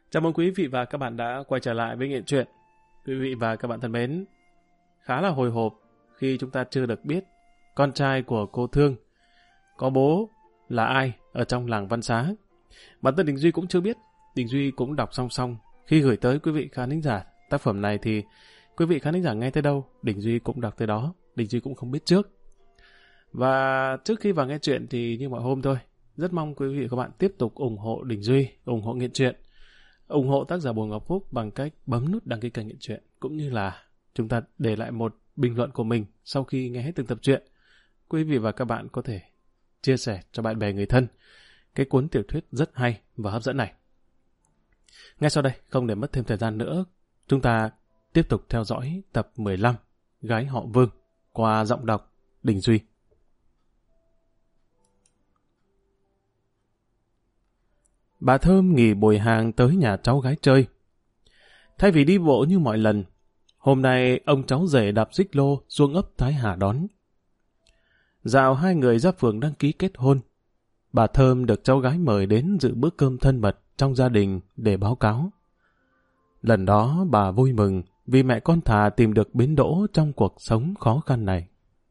Chào mừng quý vị và các bạn đã quay trở lại với Nghiện Truyện. Quý vị và các bạn thân mến, khá là hồi hộp khi chúng ta chưa được biết con trai của cô Thương có bố là ai ở trong làng Văn Xá. Bản thân Đình Duy cũng chưa biết, Đình Duy cũng đọc song song. Khi gửi tới quý vị khán thính giả tác phẩm này thì quý vị khán thính giả nghe tới đâu, Đình Duy cũng đọc tới đó, Đình Duy cũng không biết trước. Và trước khi vào nghe chuyện thì như mọi hôm thôi, rất mong quý vị và các bạn tiếp tục ủng hộ Đình Duy, ủng hộ Nghiện Truyện, ủng hộ tác giả Bùi Ngọc Phúc bằng cách bấm nút đăng ký kênh Nghiện Truyện, cũng như là chúng ta để lại một bình luận của mình sau khi nghe hết từng tập truyện. Quý vị và các bạn có thể chia sẻ cho bạn bè người thân cái cuốn tiểu thuyết rất hay và hấp dẫn này. Ngay sau đây, không để mất thêm thời gian nữa, chúng ta tiếp tục theo dõi tập 15 Gái họ Vương qua giọng đọc Đình Duy. Bà Thơm nghỉ buổi hàng tới nhà cháu gái chơi. Thay vì đi bộ như mọi lần, hôm nay ông cháu rể đạp xích lô xuống ấp Thái Hà đón. Dạo hai người ra phường đăng ký kết hôn, bà Thơm được cháu gái mời đến dự bữa cơm thân mật trong gia đình để báo cáo. Lần đó bà vui mừng vì mẹ con Thà tìm được bến đỗ trong cuộc sống khó khăn này.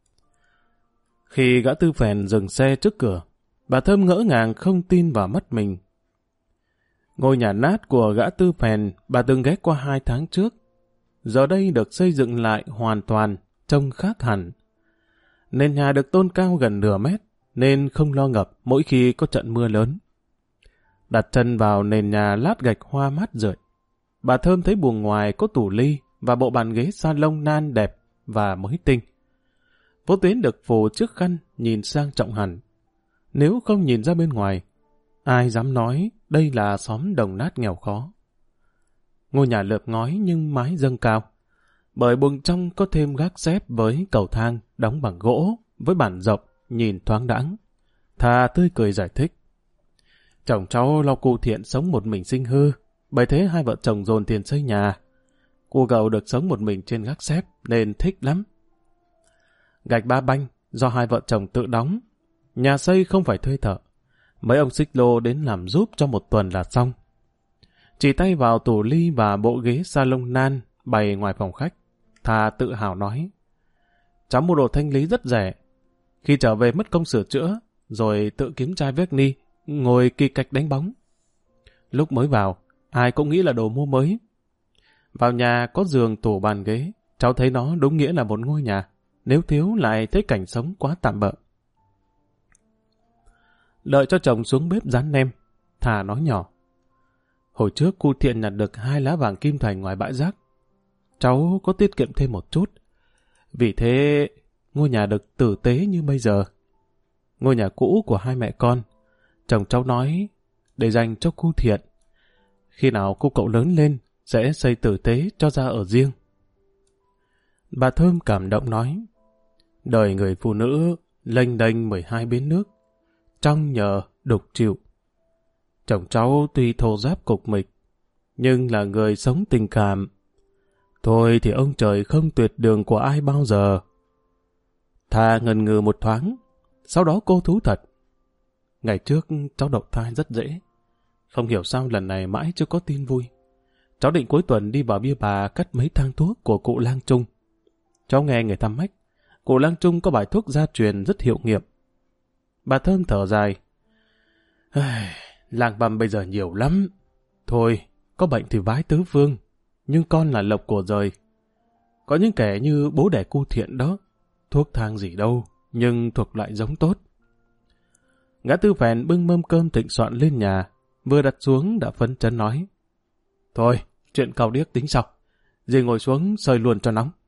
Khi gã Tư Phèn dừng xe trước cửa, bà Thơm ngỡ ngàng không tin vào mắt mình. Ngôi nhà nát của gã Tư Phèn bà từng ghé qua 2 tháng trước, giờ đây được xây dựng lại hoàn toàn, trông khác hẳn. Nền nhà được tôn cao gần nửa mét, nên không lo ngập mỗi khi có trận mưa lớn. Đặt chân vào nền nhà lát gạch hoa mát rượi, bà Thơm thấy buồng ngoài có tủ ly và bộ bàn ghế salon nan đẹp và mới tinh. Vô tuyến được phủ chiếc khăn nhìn sang trọng hẳn. Nếu không nhìn ra bên ngoài, ai dám nói đây là xóm đồng nát nghèo khó. Ngôi nhà lợp ngói nhưng mái dâng cao, bởi buồng trong có thêm gác xếp với cầu thang đóng bằng gỗ với bản rộng nhìn thoáng đãng. Thà tươi cười giải thích. Chồng cháu lo cụ Thiện sống một mình sinh hư, bởi thế hai vợ chồng dồn tiền xây nhà. Cô cậu được sống một mình trên gác xếp nên thích lắm. Gạch ba banh do hai vợ chồng tự đóng, nhà xây không phải thuê thợ. Mấy ông xích lô đến làm giúp cho một tuần là xong. Chỉ tay vào tủ ly và bộ ghế salon nan bày ngoài phòng khách, Thà tự hào nói. Cháu mua đồ thanh lý rất rẻ. Khi trở về mất công sửa chữa, rồi tự kiếm chai Verni, ngồi kỳ cạch đánh bóng. Lúc mới vào, ai cũng nghĩ là đồ mua mới. Vào nhà có giường, tủ, bàn ghế, cháu thấy nó đúng nghĩa là một ngôi nhà, nếu thiếu lại thấy cảnh sống quá tạm bợ. Đợi cho chồng xuống bếp rán nem, Thà nói nhỏ. Hồi trước cô Thiện nhặt được 2 lá vàng kim thành ngoài bãi rác. Cháu có tiết kiệm thêm một chút. Vì thế, ngôi nhà được tử tế như bây giờ. Ngôi nhà cũ của hai mẹ con, chồng cháu nói, để dành cho cô Thiện. Khi nào cô cậu lớn lên, sẽ xây tử tế cho ra ở riêng. Bà Thơm cảm động nói, đời người phụ nữ lênh đênh 12 bến nước, trong nhờ đục chịu. Chồng cháu tuy thô ráp cục mịch, nhưng là người sống tình cảm. Thôi thì ông trời không tuyệt đường của ai bao giờ. Thà ngần ngừ một thoáng, sau đó cô thú thật. Ngày trước cháu độc thai rất dễ, không hiểu sao lần này mãi chưa có tin vui. Cháu định cuối tuần đi vào bia bà cắt mấy thang thuốc của cụ Lang Trung. Cháu nghe người ta mách, cụ Lang Trung có bài thuốc gia truyền rất hiệu nghiệm. Bà Thơm thở dài. Làng băm bây giờ nhiều lắm. Thôi, có bệnh thì vái tứ phương, nhưng con là lộc của rời. Có những kẻ như bố đẻ cô Thiện đó, thuốc thang gì đâu, nhưng thuộc loại giống tốt. Gã Tư Phèn bưng mâm cơm thịnh soạn lên nhà, vừa đặt xuống đã phấn chấn nói. Thôi, chuyện cau điếc tính sau, dì ngồi xuống sơi luôn cho nóng.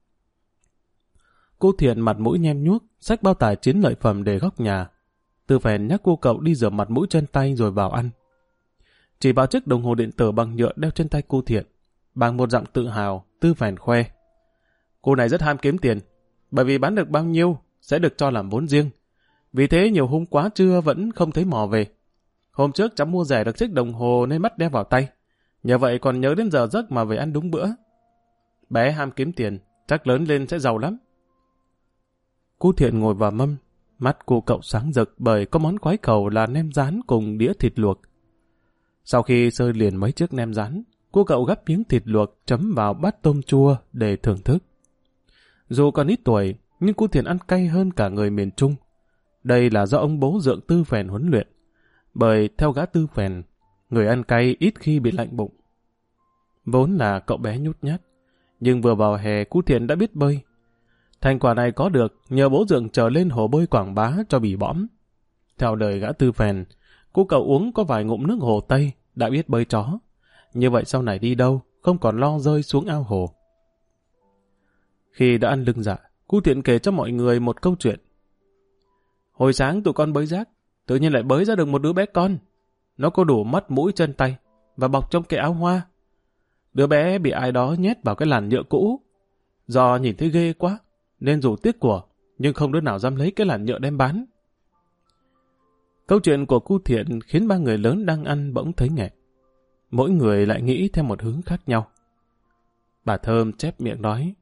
Cô Thiện mặt mũi nhem nhuốc, xách bao tải chiến lợi phẩm để góc nhà. Tư Phèn nhắc cô cậu đi rửa mặt mũi chân tay rồi vào ăn. Chỉ vào chiếc đồng hồ điện tử bằng nhựa đeo trên tay cô Thiện, bằng một giọng tự hào, Tư Phèn khoe. Cô này rất ham kiếm tiền, bởi vì bán được bao nhiêu sẽ được cho làm vốn riêng. Vì thế nhiều hôm quá trưa vẫn không thấy mò về. Hôm trước cháu mua rẻ được chiếc đồng hồ nên mắt đeo vào tay. Nhờ vậy còn nhớ đến giờ giấc mà về ăn đúng bữa. Bé ham kiếm tiền, chắc lớn lên sẽ giàu lắm. Cô Thiện ngồi vào mâm, mắt cô cậu sáng rực bởi có món khoái khẩu là nem rán cùng đĩa thịt luộc. Sau khi sơi liền mấy chiếc nem rán, cô cậu gắp miếng thịt luộc chấm vào bát tôm chua để thưởng thức. Dù còn ít tuổi, nhưng cô Thiện ăn cay hơn cả người miền Trung. Đây là do ông bố Dượng Tư Phèn huấn luyện. Bởi theo gã Tư Phèn, người ăn cay ít khi bị lạnh bụng. Vốn là cậu bé nhút nhát, nhưng vừa vào hè cô Thiện đã biết bơi. Thành quả này có được nhờ bố Dượng trở lên hồ bơi quảng bá cho bỉ bõm. Theo lời gã Tư Phèn, cô cậu uống có vài ngụm nước hồ Tây đã biết bơi chó. Như vậy sau này đi đâu, không còn lo rơi xuống ao hồ. Khi đã ăn lưng dạ, cô Thiện kể cho mọi người một câu chuyện. Hồi sáng tụi con bới rác, tự nhiên lại bới ra được một đứa bé con. Nó có đủ mắt mũi chân tay và bọc trong cái áo hoa. Đứa bé bị ai đó nhét vào cái làn nhựa cũ. Do nhìn thấy ghê quá, nên dù tiếc của, nhưng không đứa nào dám lấy cái làn nhựa đem bán. Câu chuyện của cô Thiện khiến ba người lớn đang ăn bỗng thấy nghẹn. Mỗi người lại nghĩ theo một hướng khác nhau. Bà Thơm chép miệng nói,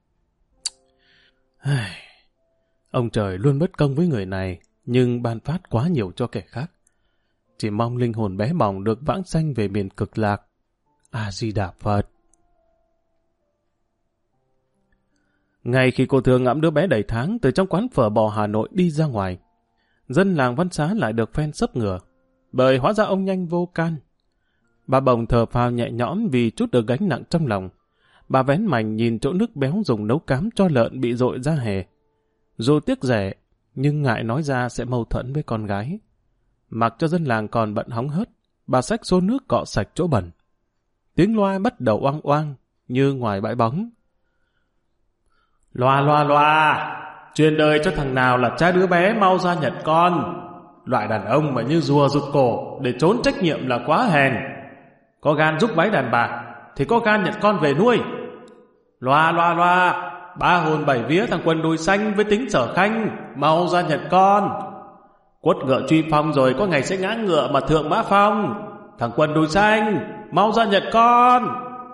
ông trời luôn bất công với người này, nhưng ban phát quá nhiều cho kẻ khác. Chỉ mong linh hồn bé bỏng được vãng sanh về miền cực lạc. A-di-đà Phật. Ngay khi cô Thương ngẫm đứa bé đầy tháng từ trong quán phở bò Hà Nội đi ra ngoài, dân làng Văn Xá lại được phen sấp ngửa, bởi hóa ra ông nhanh vô can. Bà bồng thở phào nhẹ nhõm vì chút được gánh nặng trong lòng. Bà vén mành nhìn chỗ nước béo dùng nấu cám cho lợn bị dội ra hè. Dù tiếc rẻ, nhưng ngại nói ra sẽ mâu thuẫn với con gái. Mặc cho dân làng còn bận hóng hớt, bà xách xô nước cọ sạch chỗ bẩn. Tiếng loa bắt đầu oang oang như ngoài bãi bóng. Loa loa loa, truyền đời cho thằng nào là cha đứa bé mau ra nhận con. Loại đàn ông mà như rùa rụt cổ để trốn trách nhiệm là quá hèn. Có gan giúp váy đàn bà thì có gan nhận con về nuôi. Loa loa loa, ba hồn bảy vía thằng quần đùi xanh với tính Sở Khanh mau ra nhận con. Quất ngựa truy phong rồi có ngày sẽ ngã ngựa mà thượng mã phong. Thằng quần đùi xanh mau ra nhận con.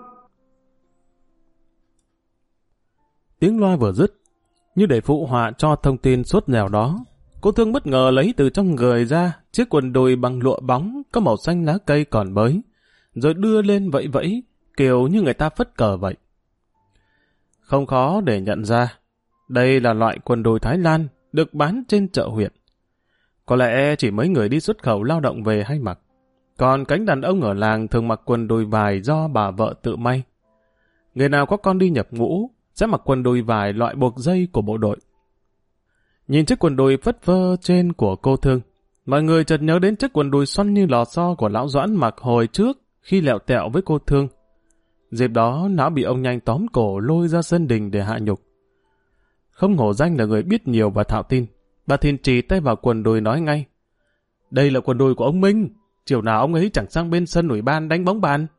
Tiếng loa vừa dứt, như để phụ họa cho thông tin sốt dẻo đó, cô Thương bất ngờ lấy từ trong người ra chiếc quần đùi bằng lụa bóng có màu xanh lá cây còn mới, rồi đưa lên vẫy vẫy, kiểu như người ta phất cờ vậy. Không khó để nhận ra, đây là loại quần đùi Thái Lan được bán trên chợ huyện. Có lẽ chỉ mấy người đi xuất khẩu lao động về hay mặc, còn cánh đàn ông ở làng thường mặc quần đùi vải do bà vợ tự may. Người nào có con đi nhập ngũ sẽ mặc quần đùi vải loại buộc dây của bộ đội. Nhìn chiếc quần đùi phất phơ trên của cô Thương, mọi người chợt nhớ đến chiếc quần đùi xoăn như lò xo của lão Doãn mặc hồi trước khi lẹo tẹo với cô Thương. Dịp đó lão bị ông Nhanh tóm cổ lôi ra sân đình để hạ nhục. Không hổ danh là người biết nhiều và thạo tin, bà Thìn chỉ tay vào quần đùi nói ngay: đây là quần đùi của ông Minh, chiều nào ông ấy chẳng sang bên sân ủy ban đánh bóng bàn.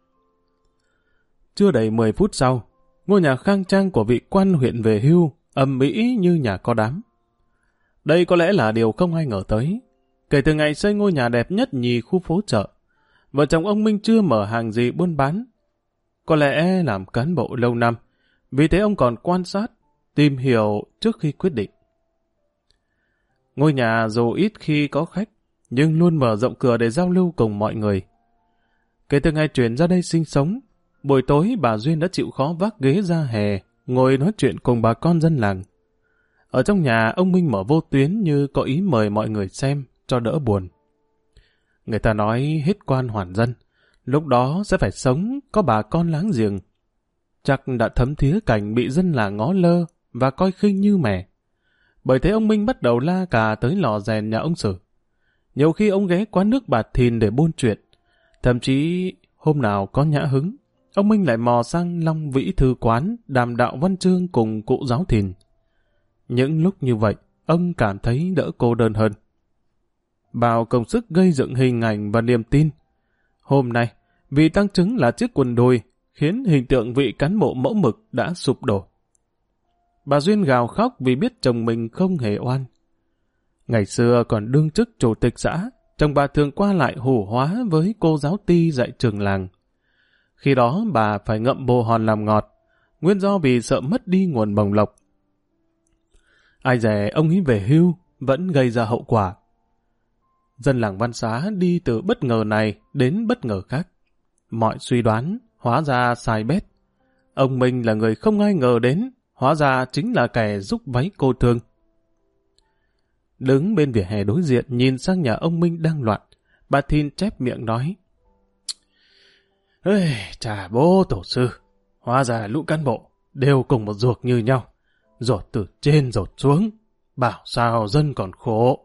Chưa đầy 10 phút sau, ngôi nhà khang trang của vị quan huyện về hưu ầm ĩ như nhà có đám. Đây có lẽ là điều không ai ngờ tới. Kể từ ngày xây ngôi nhà đẹp nhất nhì khu phố chợ, vợ chồng ông Minh chưa mở hàng gì buôn bán. Có lẽ làm cán bộ lâu năm, vì thế ông còn quan sát, tìm hiểu trước khi quyết định. Ngôi nhà dù ít khi có khách, nhưng luôn mở rộng cửa để giao lưu cùng mọi người. Kể từ ngày chuyển ra đây sinh sống, buổi tối bà Duyên đã chịu khó vác ghế ra hè, ngồi nói chuyện cùng bà con dân làng. Ở trong nhà, ông Minh mở vô tuyến như có ý mời mọi người xem, cho đỡ buồn. Người ta nói hết quan hoàn dân, lúc đó sẽ phải sống có bà con láng giềng. Chắc đã thấm thía cảnh bị dân làng ngó lơ và coi khinh như mẻ. Bởi thế ông Minh bắt đầu la cà tới lò rèn nhà ông Sử. Nhiều khi ông ghé quán nước bà Thìn để buôn chuyện. Thậm chí hôm nào có nhã hứng, ông Minh lại mò sang Long Vĩ Thư Quán đàm đạo văn chương cùng cụ giáo Thìn. Những lúc như vậy, ông cảm thấy đỡ cô đơn hơn. Bao công sức gây dựng hình ảnh và niềm tin. Hôm nay, vì tăng chứng là chiếc quần đùi, khiến hình tượng vị cán bộ mẫu mực đã sụp đổ. Bà Duyên gào khóc vì biết chồng mình không hề oan. Ngày xưa còn đương chức chủ tịch xã, chồng bà thường qua lại hủ hóa với cô giáo Ti dạy trường làng. Khi đó bà phải ngậm bồ hòn làm ngọt, nguyên do vì sợ mất đi nguồn bồng lộc. Ai dè ông ấy về hưu vẫn gây ra hậu quả. Dân làng Văn Xá đi từ bất ngờ này đến bất ngờ khác. Mọi suy đoán hóa ra sai bét. Ông Minh là người không ai ngờ đến, hóa ra chính là kẻ giúp váy cô Thương. Đứng bên vỉa hè đối diện nhìn sang nhà ông Minh đang loạn, bà Thìn chép miệng nói: "Ê, chà bố tổ sư, hóa ra lũ cán bộ đều cùng một ruột như nhau, dột từ trên dột xuống, bảo sao dân còn khổ."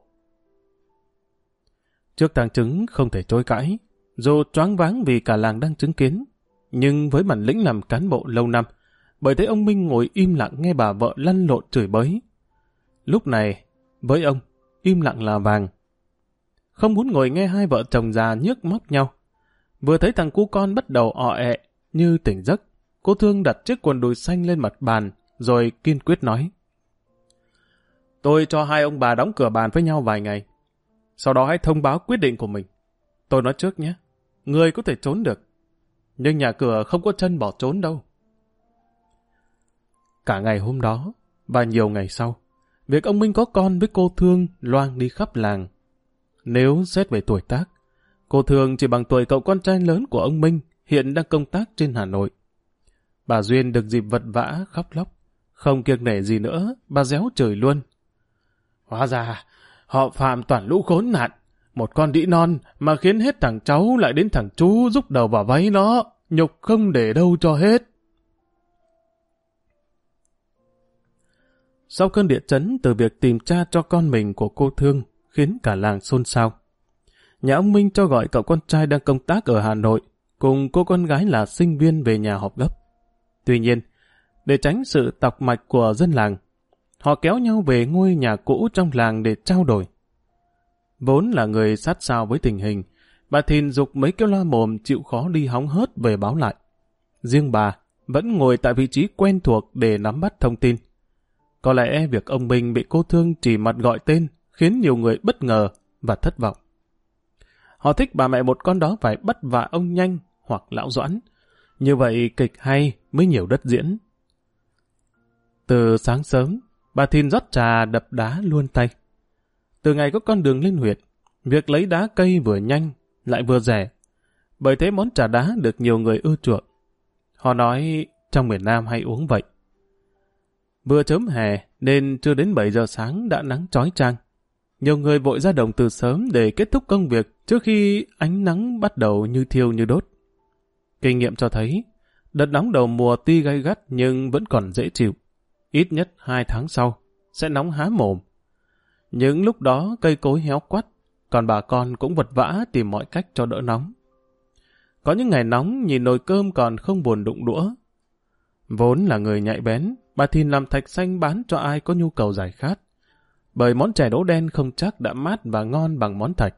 Trước tang chứng không thể chối cãi, dù choáng váng vì cả làng đang chứng kiến, nhưng với bản lĩnh làm cán bộ lâu năm, bởi thế ông Minh ngồi im lặng nghe bà vợ lăn lộn chửi bới. Lúc này, với ông, im lặng là vàng. Không muốn ngồi nghe hai vợ chồng già nhức móc nhau. Vừa thấy thằng cu con bắt đầu ọ ẹ, như tỉnh giấc, cô Thương đặt chiếc quần đùi xanh lên mặt bàn, rồi kiên quyết nói: "Tôi cho hai ông bà đóng cửa bàn với nhau vài ngày. Sau đó hãy thông báo quyết định của mình. Tôi nói trước nhé, người có thể trốn được, nhưng nhà cửa không có chân bỏ trốn đâu." Cả ngày hôm đó, và nhiều ngày sau, việc ông Minh có con với cô Thương loang đi khắp làng. Nếu xét về tuổi tác, cô Thương chỉ bằng tuổi cậu con trai lớn của ông Minh, hiện đang công tác trên Hà Nội. Bà Duyên được dịp vật vã khóc lóc, không kiêng nể gì nữa, bà réo chửi luôn: "Hóa ra, họ Phạm toàn lũ khốn nạn, một con đĩ non mà khiến hết thằng cháu lại đến thằng chú rúc đầu vào váy nó, nhục không để đâu cho hết." Sau cơn địa chấn từ việc tìm cha cho con mình của cô Thương khiến cả làng xôn xao, nhà ông Minh cho gọi cậu con trai đang công tác ở Hà Nội cùng cô con gái là sinh viên về nhà họp gấp. Tuy nhiên, để tránh sự tọc mạch của dân làng, họ kéo nhau về ngôi nhà cũ trong làng để trao đổi. Vốn là người sát sao với tình hình, bà Thìn giục mấy cái loa mồm chịu khó đi hóng hớt về báo lại. Riêng bà vẫn ngồi tại vị trí quen thuộc để nắm bắt thông tin. Có lẽ việc ông Minh bị cô Thương chỉ mặt gọi tên khiến nhiều người bất ngờ và thất vọng. Họ thích bà mẹ một con đó phải bắt vạ ông Nhanh hoặc lão Doãn. Như vậy kịch hay mới nhiều đất diễn. Từ sáng sớm, bà Thìn rót trà đập đá luôn tay. Từ ngày có con đường lên huyện, việc lấy đá cây vừa nhanh lại vừa rẻ. Bởi thế món trà đá được nhiều người ưa chuộng. Họ nói trong miền Nam hay uống vậy. Vừa chớm hè nên chưa đến 7 giờ sáng đã nắng chói chang. Nhiều người vội ra đồng từ sớm để kết thúc công việc trước khi ánh nắng bắt đầu như thiêu như đốt. Kinh nghiệm cho thấy, đợt nóng đầu mùa tuy gay gắt nhưng vẫn còn dễ chịu. Ít nhất 2 tháng sau, sẽ nóng há mồm. Những lúc đó cây cối héo quắt, còn bà con cũng vật vã tìm mọi cách cho đỡ nóng. Có những ngày nóng nhìn nồi cơm còn không buồn đụng đũa. Vốn là người nhạy bén, bà Thìn làm thạch xanh bán cho ai có nhu cầu giải khát. Bởi món chè đỗ đen không chắc đã mát và ngon bằng món thạch.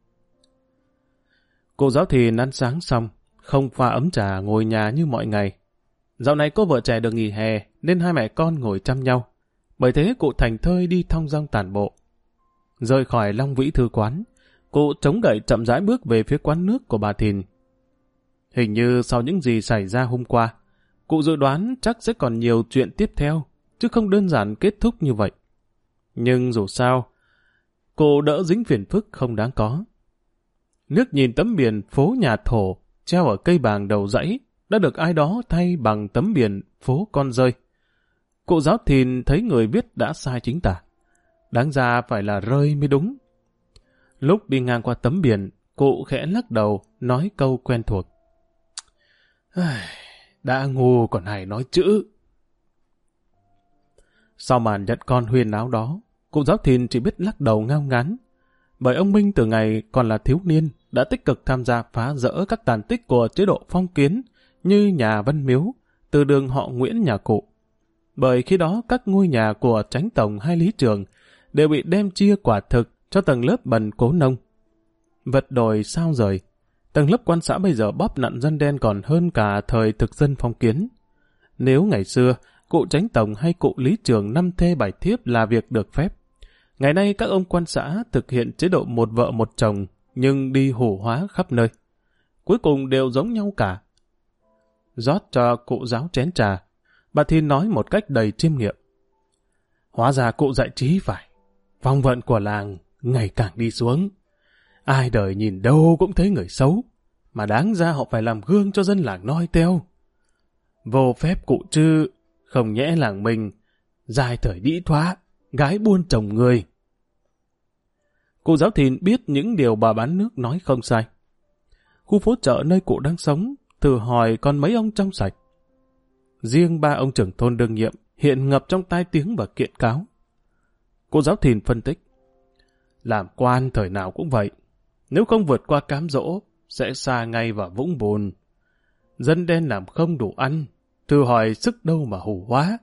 Cô giáo Thìn ăn sáng xong, không pha ấm trà ngồi nhà như mọi ngày. Dạo này cô vợ trẻ được nghỉ hè nên hai mẹ con ngồi chăm nhau. Bởi thế cụ thành thơi đi thong dong tản bộ. Rời khỏi Long Vĩ Thư Quán, cụ chống gậy chậm rãi bước về phía quán nước của bà Thìn. Hình như sau những gì xảy ra hôm qua, cụ dự đoán chắc sẽ còn nhiều chuyện tiếp theo, chứ không đơn giản kết thúc như vậy. Nhưng dù sao, cụ đỡ dính phiền phức không đáng có. Nước nhìn tấm biển phố nhà thổ treo ở cây bàng đầu dãy đã được ai đó thay bằng tấm biển phố con rơi. Cụ giáo Thìn thấy người viết đã sai chính tả. Đáng ra phải là rơi mới đúng. Lúc đi ngang qua tấm biển, cụ khẽ lắc đầu nói câu quen thuộc: "Đã ngu còn hay nói chữ." Sau màn nhận con huyên náo đó, cụ giáo Thìn chỉ biết lắc đầu ngao ngán. Bởi ông Minh từ ngày còn là thiếu niên đã tích cực tham gia phá rỡ các tàn tích của chế độ phong kiến như nhà Văn Miếu, từ đường họ Nguyễn nhà cụ. Bởi khi đó các ngôi nhà của Chánh Tổng hay Lý Trường đều bị đem chia quả thực cho tầng lớp bần cố nông. Vật đổi sao rời, tầng lớp quan xã bây giờ bóp nặn dân đen còn hơn cả thời thực dân phong kiến. Nếu ngày xưa cụ Chánh Tổng hay cụ Lý Trường 5 thê 7 thiếp là việc được phép, ngày nay các ông quan xã thực hiện chế độ một vợ một chồng nhưng đi hủ hóa khắp nơi. Cuối cùng đều giống nhau cả. Rót cho cụ giáo chén trà, bà Thìn nói một cách đầy chiêm nghiệm: "Hóa ra cụ dạy trí phải. Phong vận của làng ngày càng đi xuống. Ai đời nhìn đâu cũng thấy người xấu. mà đáng ra họ phải làm gương cho dân làng noi theo. Vô phép cụ chứ, không nhẽ làng mình, dài thời đĩ thoá, gái buôn chồng người. Cụ Giáo Thìn biết những điều bà bán nước nói không sai. Khu phố chợ nơi cụ đang sống, thử hỏi còn mấy ông trong sạch. Riêng 3 ông trưởng thôn đương nhiệm hiện ngập trong tai tiếng và kiện cáo. Cụ Giáo Thìn phân tích, làm quan thời nào cũng vậy, nếu không vượt qua cám dỗ, sẽ sa ngay vào vũng bùn. Dân đen làm không đủ ăn, thử hỏi sức đâu mà hù hóa.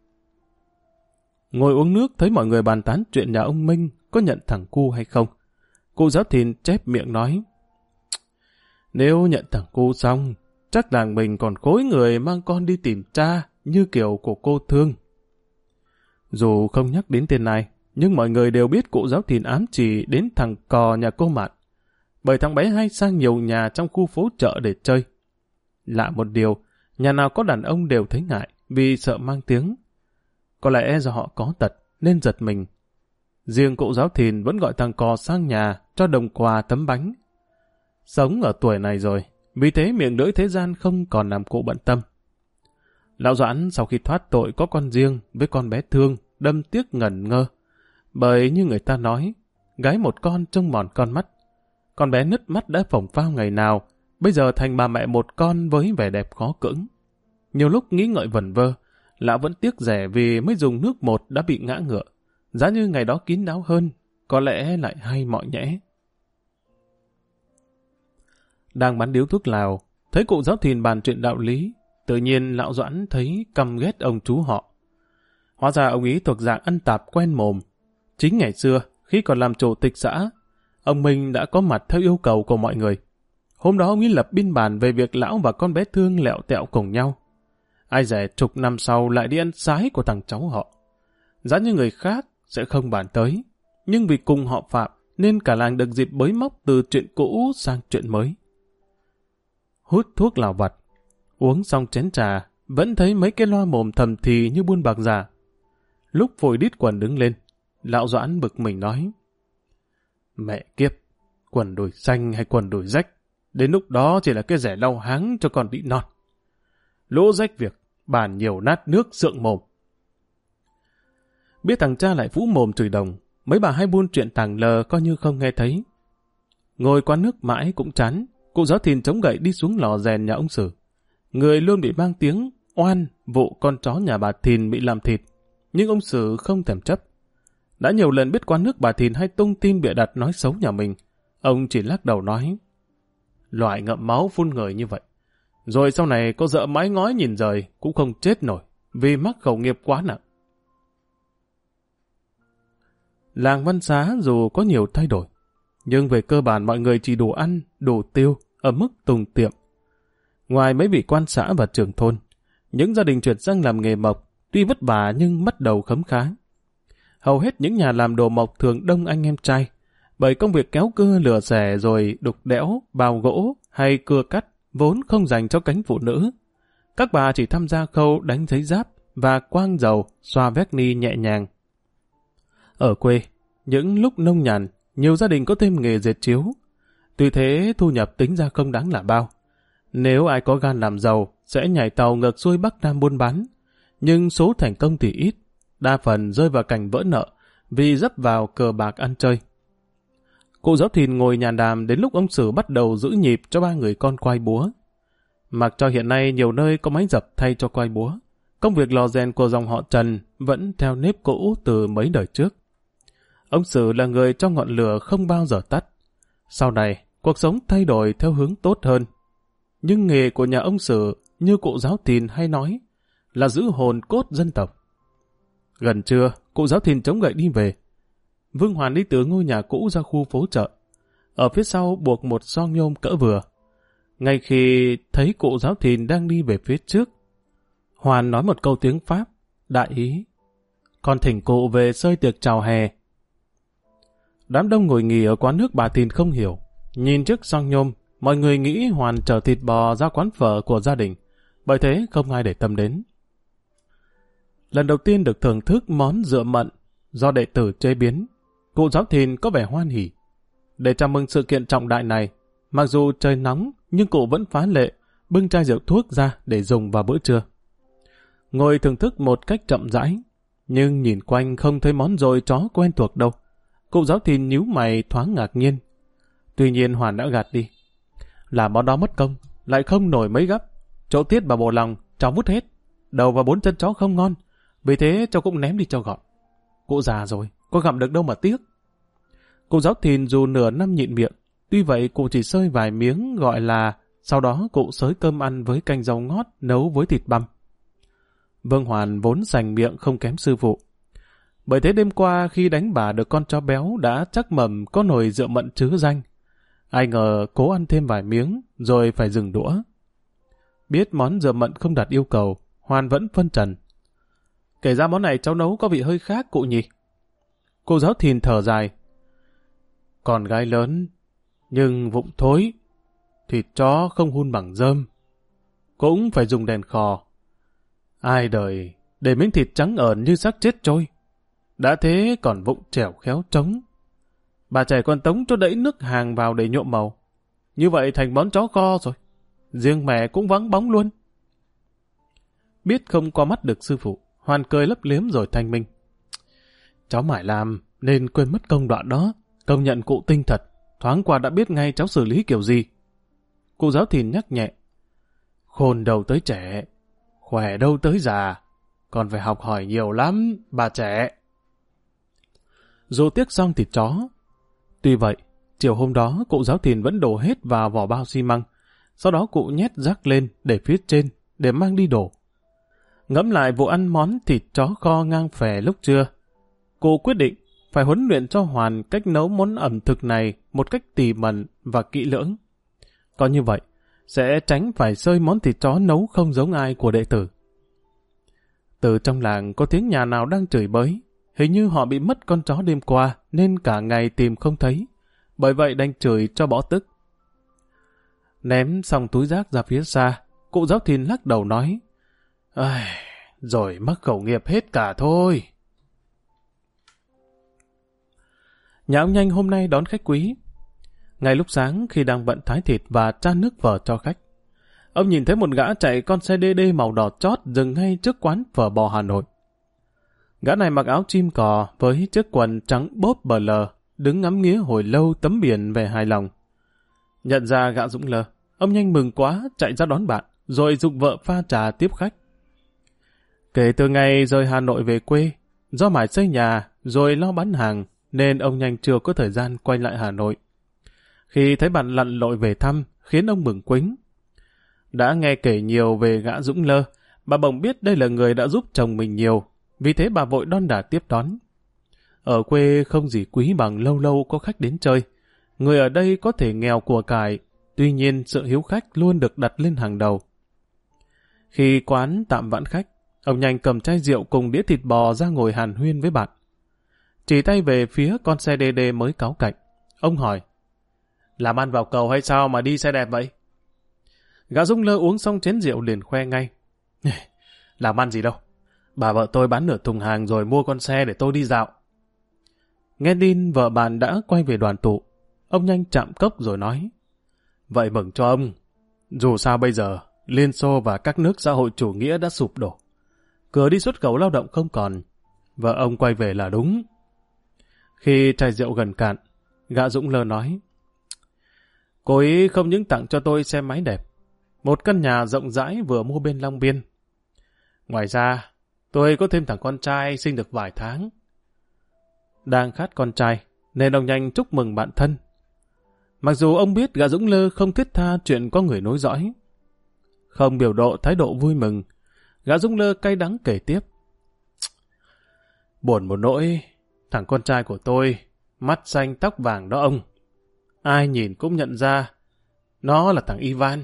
Ngồi uống nước thấy mọi người bàn tán chuyện nhà ông Minh có nhận thằng cu hay không. Cụ Giáo Thìn chép miệng nói, nếu nhận thằng cu xong, chắc làng mình còn khối người mang con đi tìm cha như kiểu của cô Thương. Dù không nhắc đến tên này, nhưng mọi người đều biết cụ Giáo Thìn ám chỉ đến thằng cò nhà cô Mạn, bởi thằng bé hay sang nhiều nhà trong khu phố chợ để chơi. Lạ một điều, nhà nào có đàn ông đều thấy ngại vì sợ mang tiếng. Có lẽ do họ có tật nên giật mình. Riêng cụ Giáo Thìn vẫn gọi thằng cò sang nhà cho đồng quà tấm bánh. Sống ở tuổi này rồi, vì thế miệng lưỡi thế gian không còn làm cụ bận tâm. Lão Doãn sau khi thoát tội có con riêng với con bé Thương, đâm tiếc ngẩn ngơ. Bởi như người ta nói, gái một con trông mòn con mắt. Con bé nứt mắt đã phồng phao ngày nào, bây giờ thành bà mẹ một con với vẻ đẹp khó cưỡng. Nhiều lúc nghĩ ngợi vẩn vơ, lão vẫn tiếc rẻ vì mới dùng nước một đã bị ngã ngựa. Giá như ngày đó kín đáo hơn, có lẽ lại hay mọi nhẽ. Đang bán điếu thuốc lào, thấy cụ Giáo Thìn bàn chuyện đạo lý, tự nhiên lão Doãn thấy căm ghét ông chú họ. Hóa ra ông ý thuộc dạng ăn tạp quen mồm. Chính ngày xưa, khi còn làm chủ tịch xã, ông Minh đã có mặt theo yêu cầu của mọi người. Hôm đó ông ấy lập biên bản về việc lão và con bé Thương lẹo tẹo cùng nhau. Ai dè chục năm sau lại đi ăn sái của thằng cháu họ. Giá như người khác sẽ không bàn tới, nhưng vì cùng họ phạm nên cả làng được dịp bới móc từ chuyện cũ sang chuyện mới. Hút thuốc lào vặt, uống xong chén trà, vẫn thấy mấy cái loa mồm thầm thì như buôn bạc giả. Lúc phổi đít quần đứng lên, lão Doãn bực mình nói, mẹ kiếp, quần đùi xanh hay quần đùi rách, đến lúc đó chỉ là cái rẻ lau háng cho con đĩ non. Lỗ rách việc, bàn nhiều nát nước sượng mồm. Biết thằng cha lại vũ mồm chửi đồng, mấy bà hay buôn chuyện tàng lờ coi như không nghe thấy. Ngồi quán nước mãi cũng chán, cụ Giáo Thìn chống gậy đi xuống lò rèn nhà ông Sử. Người luôn bị mang tiếng oan vụ con chó nhà bà Thìn bị làm thịt, nhưng ông Sử không thèm chấp. Đã nhiều lần biết quán nước bà Thìn hay tung tin bịa đặt nói xấu nhà mình, ông chỉ lắc đầu nói, loại ngậm máu phun người như vậy, rồi sau này có dợ mái ngói nhìn rời cũng không chết nổi, vì mắc khẩu nghiệp quá nặng. Làng Văn Xá dù có nhiều thay đổi, nhưng về cơ bản mọi người chỉ đủ ăn, đủ tiêu, ở mức tùng tiệm. Ngoài mấy vị quan xã và trưởng thôn, những gia đình chuyển sang làm nghề mộc, tuy vất vả nhưng bắt đầu khấm khá. Hầu hết những nhà làm đồ mộc thường đông anh em trai, bởi công việc kéo cưa lửa xẻ rồi đục đẽo, bào gỗ hay cưa cắt vốn không dành cho cánh phụ nữ. Các bà chỉ tham gia khâu đánh giấy giáp và quang dầu, xoa vét ni nhẹ nhàng. Ở quê, những lúc nông nhàn, nhiều gia đình có thêm nghề dệt chiếu. Tuy thế thu nhập tính ra không đáng là bao. Nếu ai có gan làm giàu, sẽ nhảy tàu ngược xuôi Bắc Nam buôn bán. Nhưng số thành công thì ít, đa phần rơi vào cảnh vỡ nợ vì dấp vào cờ bạc ăn chơi. Cụ Giáo Thìn ngồi nhàn đàm đến lúc ông Sử bắt đầu giữ nhịp cho 3 người con quay búa. Mặc cho hiện nay nhiều nơi có máy dập thay cho quay búa, công việc lò rèn của dòng họ Trần vẫn theo nếp cũ từ mấy đời trước. Ông Sử là người cho ngọn lửa không bao giờ tắt. Sau này, cuộc sống thay đổi theo hướng tốt hơn. Nhưng nghề của nhà ông Sử, như cụ Giáo Thìn hay nói, là giữ hồn cốt dân tộc. Gần trưa, cụ Giáo Thìn chống gậy đi về. Vương Hoàn đi từ ngôi nhà cũ ra khu phố chợ. Ở phía sau buộc một son nhôm cỡ vừa. Ngay khi thấy cụ Giáo Thìn đang đi về phía trước, Hoàn nói một câu tiếng Pháp, đại ý: "Con thỉnh cụ về sơi tiệc chào hè." Đám đông ngồi nghỉ ở quán nước bà Thìn không hiểu. Nhìn trước son nhôm, mọi người nghĩ Hoàn chở thịt bò ra quán phở của gia đình, bởi thế không ai để tâm đến. Lần đầu tiên được thưởng thức món dựa mận do đệ tử chế biến, cụ Giáo Thìn có vẻ hoan hỉ. Để chào mừng sự kiện trọng đại này, mặc dù trời nóng nhưng cụ vẫn phá lệ, bưng chai rượu thuốc ra để dùng vào bữa trưa. Ngồi thưởng thức một cách chậm rãi, nhưng nhìn quanh không thấy món dồi chó quen thuộc đâu. Cụ Giáo Thìn nhíu mày thoáng ngạc nhiên. Tuy nhiên Hoàn đã gạt đi. Làm món đó mất công, lại không nổi mấy gấp. Chỗ tiết và bộ lòng, cháu vút hết. Đầu và 4 chân chó không ngon, vì thế cháu cũng ném đi cho gọn. Cụ già rồi, có gặm được đâu mà tiếc. Cụ Giáo Thìn dù nửa năm nhịn miệng, tuy vậy cụ chỉ xơi vài miếng gọi là, sau đó cụ xới cơm ăn với canh rau ngót nấu với thịt băm. Vương Hoàn vốn sành miệng không kém sư phụ. Bởi thế đêm qua khi đánh bà được con chó béo đã chắc mầm có nồi rượu mận chứa danh. Ai ngờ cố ăn thêm vài miếng rồi phải dừng đũa. Biết món rượu mận không đạt yêu cầu, Hoàn vẫn phân trần. Kể ra món này cháu nấu có vị hơi khác cụ nhỉ? Cô Giáo Thìn thở dài. Con gái lớn, nhưng vụng thối. Thịt chó không hun bằng rơm. Cũng phải dùng đèn khò. Ai đời để miếng thịt trắng ởn như xác chết trôi. Đã thế còn vụng trẻo khéo trống. Bà trẻ con tống cho đẫy nước hàng vào để nhuộm màu. Như vậy thành món chó kho rồi. Riêng mẹ cũng vắng bóng luôn. Biết không qua mắt được sư phụ, Hoàn cười lấp liếm rồi thanh minh. Cháu mải làm nên quên mất công đoạn đó. Công nhận cụ tinh thật, thoáng qua đã biết ngay cháu xử lý kiểu gì. Cụ Giáo Thìn nhắc nhẹ. Khôn đâu tới trẻ, khỏe đâu tới già, còn phải học hỏi nhiều lắm, bà trẻ. Dù tiếc xong thịt chó. Tuy vậy, chiều hôm đó cụ Giáo Thìn vẫn đổ hết vào vỏ bao xi măng, sau đó cụ nhét rác lên để phía trên để mang đi đổ. Ngẫm lại vụ ăn món thịt chó kho ngang phè lúc trưa, cụ quyết định phải huấn luyện cho Hoàn cách nấu món ẩm thực này một cách tỉ mẩn và kỹ lưỡng. Có như vậy, sẽ tránh phải xơi món thịt chó nấu không giống ai của đệ tử. Từ trong làng có tiếng nhà nào đang chửi bới, hình như họ bị mất con chó đêm qua nên cả ngày tìm không thấy, bởi vậy đành chửi cho bỏ tức. Ném xong túi rác ra phía xa, cụ Giáo Thìn lắc đầu nói, rồi mắc khẩu nghiệp hết cả thôi. Nhà ông Nhanh hôm nay đón khách quý. Ngay lúc sáng khi đang bận thái thịt và chan nước phở cho khách, ông nhìn thấy một gã chạy con xe đê đê màu đỏ chót dừng ngay trước quán phở bò Hà Nội. Gã này mặc áo chim cò với chiếc quần trắng bốp bờ lờ, đứng ngắm nghía hồi lâu tấm biển về hài lòng. Nhận ra gã Dũng Lơ, ông Nhanh mừng quá chạy ra đón bạn, rồi giục vợ pha trà tiếp khách. Kể từ ngày rời Hà Nội về quê, do mải xây nhà rồi lo bán hàng, nên ông Nhanh chưa có thời gian quay lại Hà Nội. Khi thấy bạn lặn lội về thăm, khiến ông mừng quính. Đã nghe kể nhiều về gã Dũng Lơ, bà bỗng biết đây là người đã giúp chồng mình nhiều, vì thế bà vội đon đả tiếp đón. Ở quê không gì quý bằng lâu lâu có khách đến chơi. Người ở đây có thể nghèo của cải, tuy nhiên sự hiếu khách luôn được đặt lên hàng đầu. Khi quán tạm vãn khách, ông Nhanh cầm chai rượu cùng đĩa thịt bò ra ngồi hàn huyên với bạn. Chỉ tay về phía con xe đê đê mới cáu cạnh. Ông hỏi, làm ăn vào cầu hay sao mà đi xe đẹp vậy? Gã Dũng Lơ uống xong chén rượu liền khoe ngay. Làm ăn gì đâu, bà vợ tôi bán nửa thùng hàng rồi mua con xe để tôi đi dạo. Nghe tin vợ bạn đã quay về đoàn tụ, ông Nhanh chạm cốc rồi nói, vậy mừng cho ông. Dù sao bây giờ, Liên Xô và các nước xã hội chủ nghĩa đã sụp đổ. Cửa đi xuất khẩu lao động không còn. Vợ ông quay về là đúng. Khi chai rượu gần cạn, gã Dũng Lơ nói, cô ấy không những tặng cho tôi xe máy đẹp, một căn nhà rộng rãi vừa mua bên Long Biên. Ngoài ra, tôi có thêm thằng con trai sinh được vài tháng. Đang khát con trai, nên ông Nhanh chúc mừng bạn thân. Mặc dù ông biết gã Dũng Lơ không thiết tha chuyện có người nối dõi. Không biểu lộ thái độ vui mừng, gã Dũng Lơ cay đắng kể tiếp. Buồn một nỗi, thằng con trai của tôi, mắt xanh tóc vàng đó ông. Ai nhìn cũng nhận ra, nó là thằng Ivan.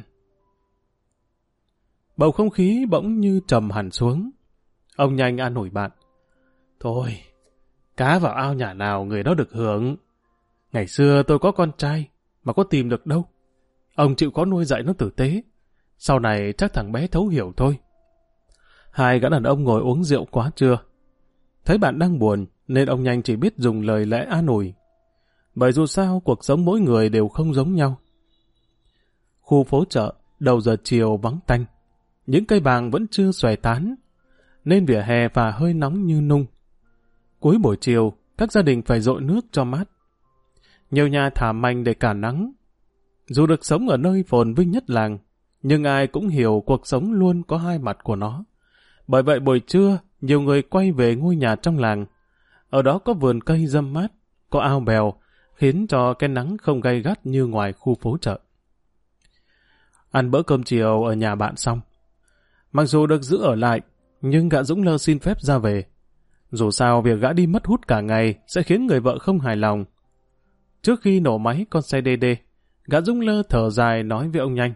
Bầu không khí bỗng như trầm hẳn xuống. Ông Nhanh an ủi bạn. Thôi, cá vào ao nhà nào người đó được hưởng. Ngày xưa tôi có con trai, mà có tìm được đâu. Ông chịu có nuôi dạy nó tử tế. Sau này chắc thằng bé thấu hiểu thôi. Hai gã đàn ông ngồi uống rượu quá trưa. Thấy bạn đang buồn, nên ông Nhanh chỉ biết dùng lời lẽ an ủi. Bởi dù sao, cuộc sống mỗi người đều không giống nhau. Khu phố chợ, đầu giờ chiều vắng tanh. Những cây bàng vẫn chưa xòe tán, nên vỉa hè và hơi nóng như nung. Cuối buổi chiều, các gia đình phải dội nước cho mát. Nhiều nhà thả mành để cản nắng. Dù được sống ở nơi phồn vinh nhất làng, nhưng ai cũng hiểu cuộc sống luôn có hai mặt của nó. Bởi vậy buổi trưa, nhiều người quay về ngôi nhà trong làng. Ở đó có vườn cây râm mát, có ao bèo, khiến cho cái nắng không gay gắt như ngoài khu phố chợ. Ăn bữa cơm chiều ở nhà bạn xong. Mặc dù được giữ ở lại, nhưng gã Dũng Lơ xin phép ra về. Dù sao việc gã đi mất hút cả ngày sẽ khiến người vợ không hài lòng. Trước khi nổ máy con xe DD, gã Dũng Lơ thở dài nói với ông Nhanh.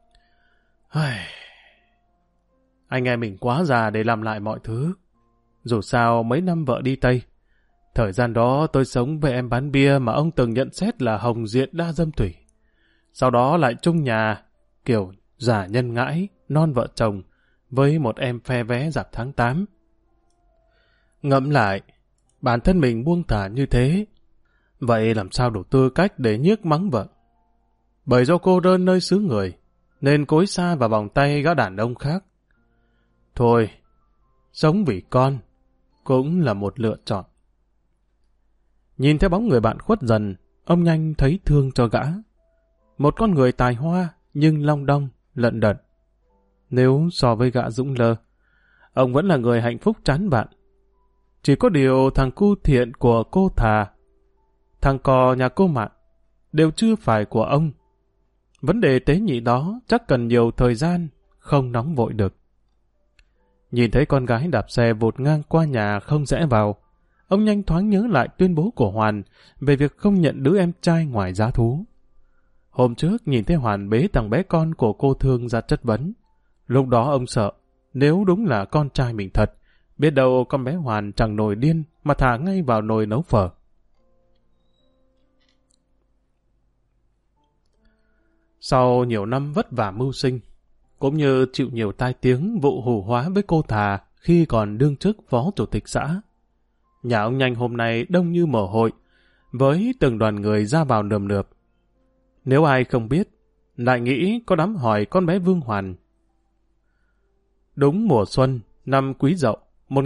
Anh em mình quá già để làm lại mọi thứ. Dù sao mấy năm vợ đi Tây, thời gian đó tôi sống với em bán bia mà ông từng nhận xét là hồng diện đa dâm thủy. Sau đó lại chung nhà, kiểu giả nhân ngãi, non vợ chồng, với một em phe vé dạp tháng 8. Ngẫm lại, bản thân mình buông thả như thế, vậy làm sao đủ tư cách để nhiếc mắng vợ? Bởi do cô đơn nơi xứ người, nên cối xa vào vòng tay gã đàn ông khác. Thôi, sống vì con cũng là một lựa chọn. Nhìn theo bóng người bạn khuất dần, ông Nhanh thấy thương cho gã. Một con người tài hoa nhưng long đong, lận đận. Nếu so với gã Dũng Lơ, ông vẫn là người hạnh phúc chán bạn. Chỉ có điều thằng cu thiện của cô Thà, thằng cò nhà cô Mạn, đều chưa phải của ông. Vấn đề tế nhị đó chắc cần nhiều thời gian, không nóng vội được. Nhìn thấy con gái đạp xe vụt ngang qua nhà không rẽ vào, ông Nhanh thoáng nhớ lại tuyên bố của Hoàn về việc không nhận đứa em trai ngoài giá thú. Hôm trước nhìn thấy Hoàn bế thằng bé con của cô Thương ra chất vấn. Lúc đó ông sợ, nếu đúng là con trai mình thật, biết đâu con bé Hoàn chẳng nổi điên mà thả ngay vào nồi nấu phở. Sau nhiều năm vất vả mưu sinh, cũng như chịu nhiều tai tiếng vụ hủ hóa với cô Thà khi còn đương chức phó chủ tịch xã, nhà ông Nhanh hôm nay đông như mở hội, với từng đoàn người ra vào nườm nượp. Nếu ai không biết, lại nghĩ có đám hỏi con bé Vương Hoàn. Đúng mùa xuân, năm Quý Dậu,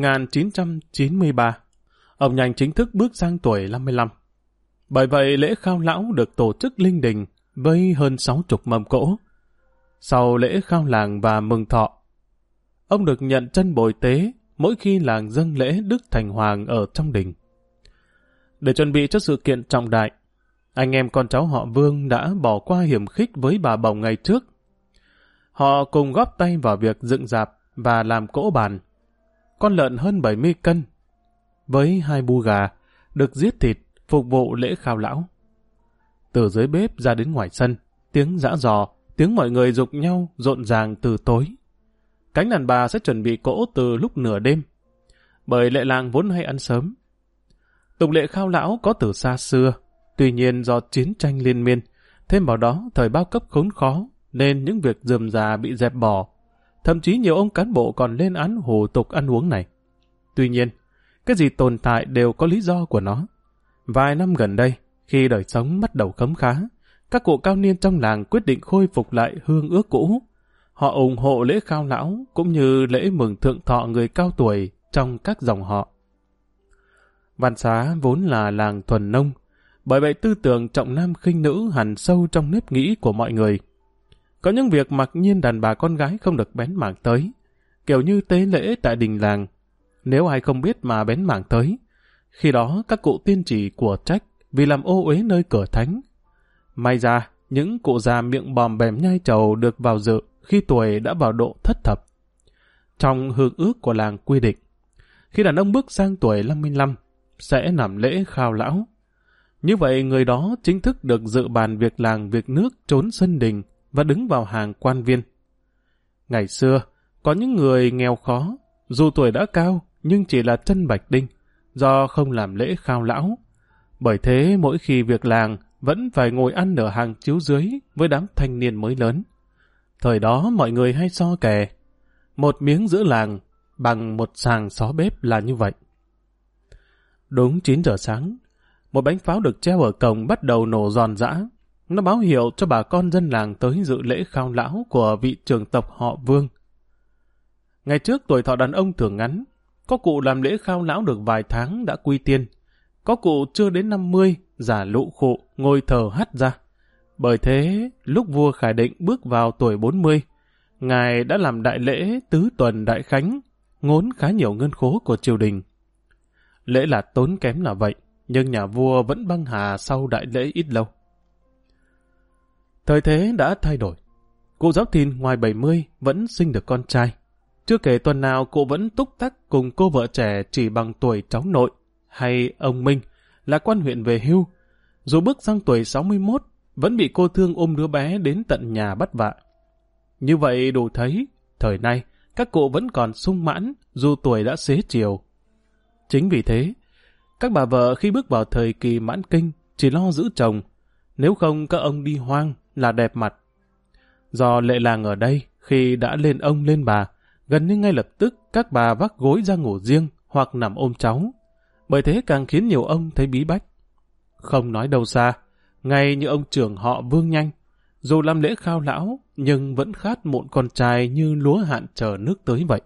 1993, ông Nhanh chính thức bước sang tuổi 55. Bởi vậy lễ khao lão được tổ chức linh đình với hơn 60 mâm cỗ. Sau lễ khao làng và mừng thọ, ông được nhận chân bồi tế mỗi khi làng dâng lễ Đức Thành Hoàng ở trong đình. Để chuẩn bị cho sự kiện trọng đại, anh em con cháu họ Vương đã bỏ qua hiểm khích với bà Bồng ngày trước. Họ cùng góp tay vào việc dựng rạp và làm cỗ bàn. Con lợn hơn 70 cân, với 2 bu gà, được giết thịt phục vụ lễ khao lão. Từ dưới bếp ra đến ngoài sân, tiếng giã giò, tiếng mọi người giục nhau rộn ràng từ tối. Cánh đàn bà sẽ chuẩn bị cỗ từ lúc nửa đêm, bởi lệ làng vốn hay ăn sớm. Tục lệ khao lão có từ xa xưa, tuy nhiên do chiến tranh liên miên, thêm vào đó thời bao cấp khốn khó, nên những việc rườm rà bị dẹp bỏ. Thậm chí nhiều ông cán bộ còn lên án hủ tục ăn uống này. Tuy nhiên, cái gì tồn tại đều có lý do của nó. Vài năm gần đây, khi đời sống bắt đầu khấm khá, các cụ cao niên trong làng quyết định khôi phục lại hương ước cũ. Họ ủng hộ lễ khao lão cũng như lễ mừng thượng thọ người cao tuổi trong các dòng họ. Văn Xá vốn là làng thuần nông, bởi vậy tư tưởng trọng nam khinh nữ hằn sâu trong nếp nghĩ của mọi người. Có những việc mặc nhiên đàn bà con gái không được bén mảng tới, kiểu như tế lễ tại đình làng. Nếu ai không biết mà bén mảng tới, khi đó các cụ tiên chỉ của trách vì làm ô uế nơi cửa thánh. May ra, những cụ già miệng bòm bèm nhai trầu được vào dự khi tuổi đã vào độ thất thập. Trong hương ước của làng quy định, khi đàn ông bước sang tuổi 55, sẽ làm lễ khao lão. Như vậy người đó chính thức được dự bàn việc làng việc nước trốn sân đình và đứng vào hàng quan viên. Ngày xưa, có những người nghèo khó, dù tuổi đã cao nhưng chỉ là chân bạch đinh, do không làm lễ khao lão. Bởi thế mỗi khi việc làng vẫn phải ngồi ăn ở hàng chiếu dưới với đám thanh niên mới lớn. Thời đó mọi người hay so kè, một miếng giữa làng bằng một sàng xó bếp là như vậy. Đúng 9 giờ sáng, một bánh pháo được treo ở cổng bắt đầu nổ giòn giã. nó báo hiệu cho bà con dân làng tới dự lễ khao lão của vị trưởng tộc họ Vương. Ngày trước tuổi thọ đàn ông thường ngắn, có cụ làm lễ khao lão được vài tháng đã quy tiên, có cụ chưa đến 50, già lụ khụ, ngồi thờ hắt ra. Bởi thế, lúc vua Khải Định bước vào tuổi 40, ngài đã làm đại lễ tứ tuần đại khánh, ngốn khá nhiều ngân khố của triều đình. Lễ là tốn kém là vậy, nhưng nhà vua vẫn băng hà sau đại lễ ít lâu. Thời thế đã thay đổi. Cụ Giáo Thìn ngoài 70 vẫn sinh được con trai. Chưa kể tuần nào cụ vẫn túc tắc cùng cô vợ trẻ chỉ bằng tuổi cháu nội, hay ông Minh, là quan huyện về hưu. Dù bước sang tuổi 61, vẫn bị cô thương ôm đứa bé đến tận nhà bắt vạ. Như vậy đủ thấy, thời nay, các cụ vẫn còn sung mãn, dù tuổi đã xế chiều. Chính vì thế, các bà vợ khi bước vào thời kỳ mãn kinh chỉ lo giữ chồng, nếu không các ông đi hoang là đẹp mặt. Do lệ làng ở đây, khi đã lên ông lên bà, gần như ngay lập tức các bà vác gối ra ngủ riêng hoặc nằm ôm cháu. Bởi thế càng khiến nhiều ông thấy bí bách. Không nói đâu xa, ngay như ông trưởng họ Vương Nhanh, dù làm lễ khao lão, nhưng vẫn khát mụn con trai như lúa hạn chờ nước tới vậy.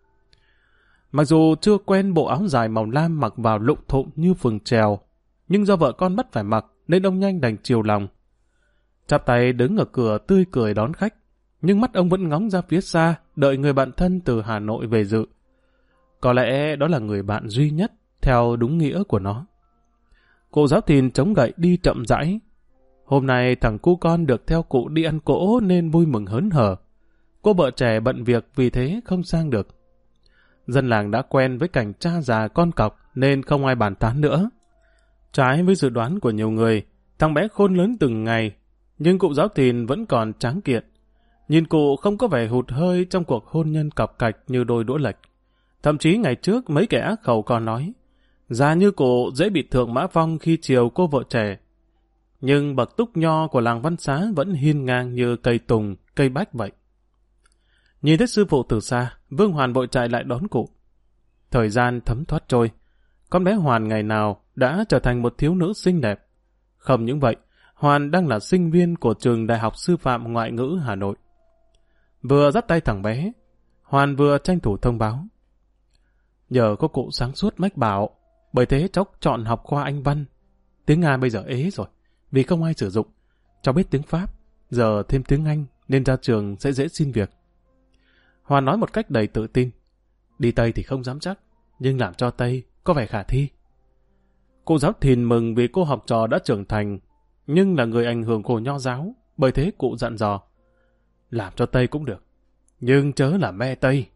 Mặc dù chưa quen bộ áo dài màu lam mặc vào lụng thụng như phường trèo, nhưng do vợ con bắt phải mặc nên ông Nhanh đành chiều lòng. Chắp tay đứng ở cửa tươi cười đón khách, nhưng mắt ông vẫn ngóng ra phía xa, đợi người bạn thân từ Hà Nội về dự. Có lẽ đó là người bạn duy nhất, theo đúng nghĩa của nó. Cụ Giáo Thìn chống gậy đi chậm rãi. Hôm nay thằng cu con được theo cụ đi ăn cỗ nên vui mừng hớn hở. Cô vợ trẻ bận việc vì thế không sang được. Dân làng đã quen với cảnh cha già con cọc nên không ai bàn tán nữa. Trái với dự đoán của nhiều người, thằng bé khôn lớn từng ngày, nhưng cụ Giáo Thìn vẫn còn tráng kiện. Nhìn cụ không có vẻ hụt hơi trong cuộc hôn nhân cọc cạch như đôi đũa lệch. Thậm chí ngày trước mấy kẻ ác khẩu còn nói, già như cụ dễ bị thượng mã phong khi chiều cô vợ trẻ. Nhưng bậc túc nho của làng Văn Xá vẫn hiên ngang như cây tùng, cây bách vậy. Nhìn thấy sư phụ từ xa, Vương Hoàn vội chạy lại đón cụ. Thời gian thấm thoát trôi, con bé Hoàn ngày nào đã trở thành một thiếu nữ xinh đẹp. Không những vậy, Hoàn đang là sinh viên của trường Đại học Sư phạm Ngoại ngữ Hà Nội. Vừa dắt tay thằng bé, Hoàn vừa tranh thủ thông báo. Nhờ có cụ sáng suốt mách bảo, bởi thế cháu chọn học khoa Anh văn. Tiếng Nga bây giờ ế rồi, vì không ai sử dụng. Cháu biết tiếng Pháp, giờ thêm tiếng Anh nên ra trường sẽ dễ xin việc. Hoàn nói một cách đầy tự tin. Đi Tây thì không dám chắc, nhưng làm cho Tây có vẻ khả thi. Cụ Giáo Thìn mừng vì cô học trò đã trưởng thành, nhưng là người ảnh hưởng của nho giáo, bởi thế cụ dặn dò. Làm cho Tây cũng được, nhưng chớ là me Tây.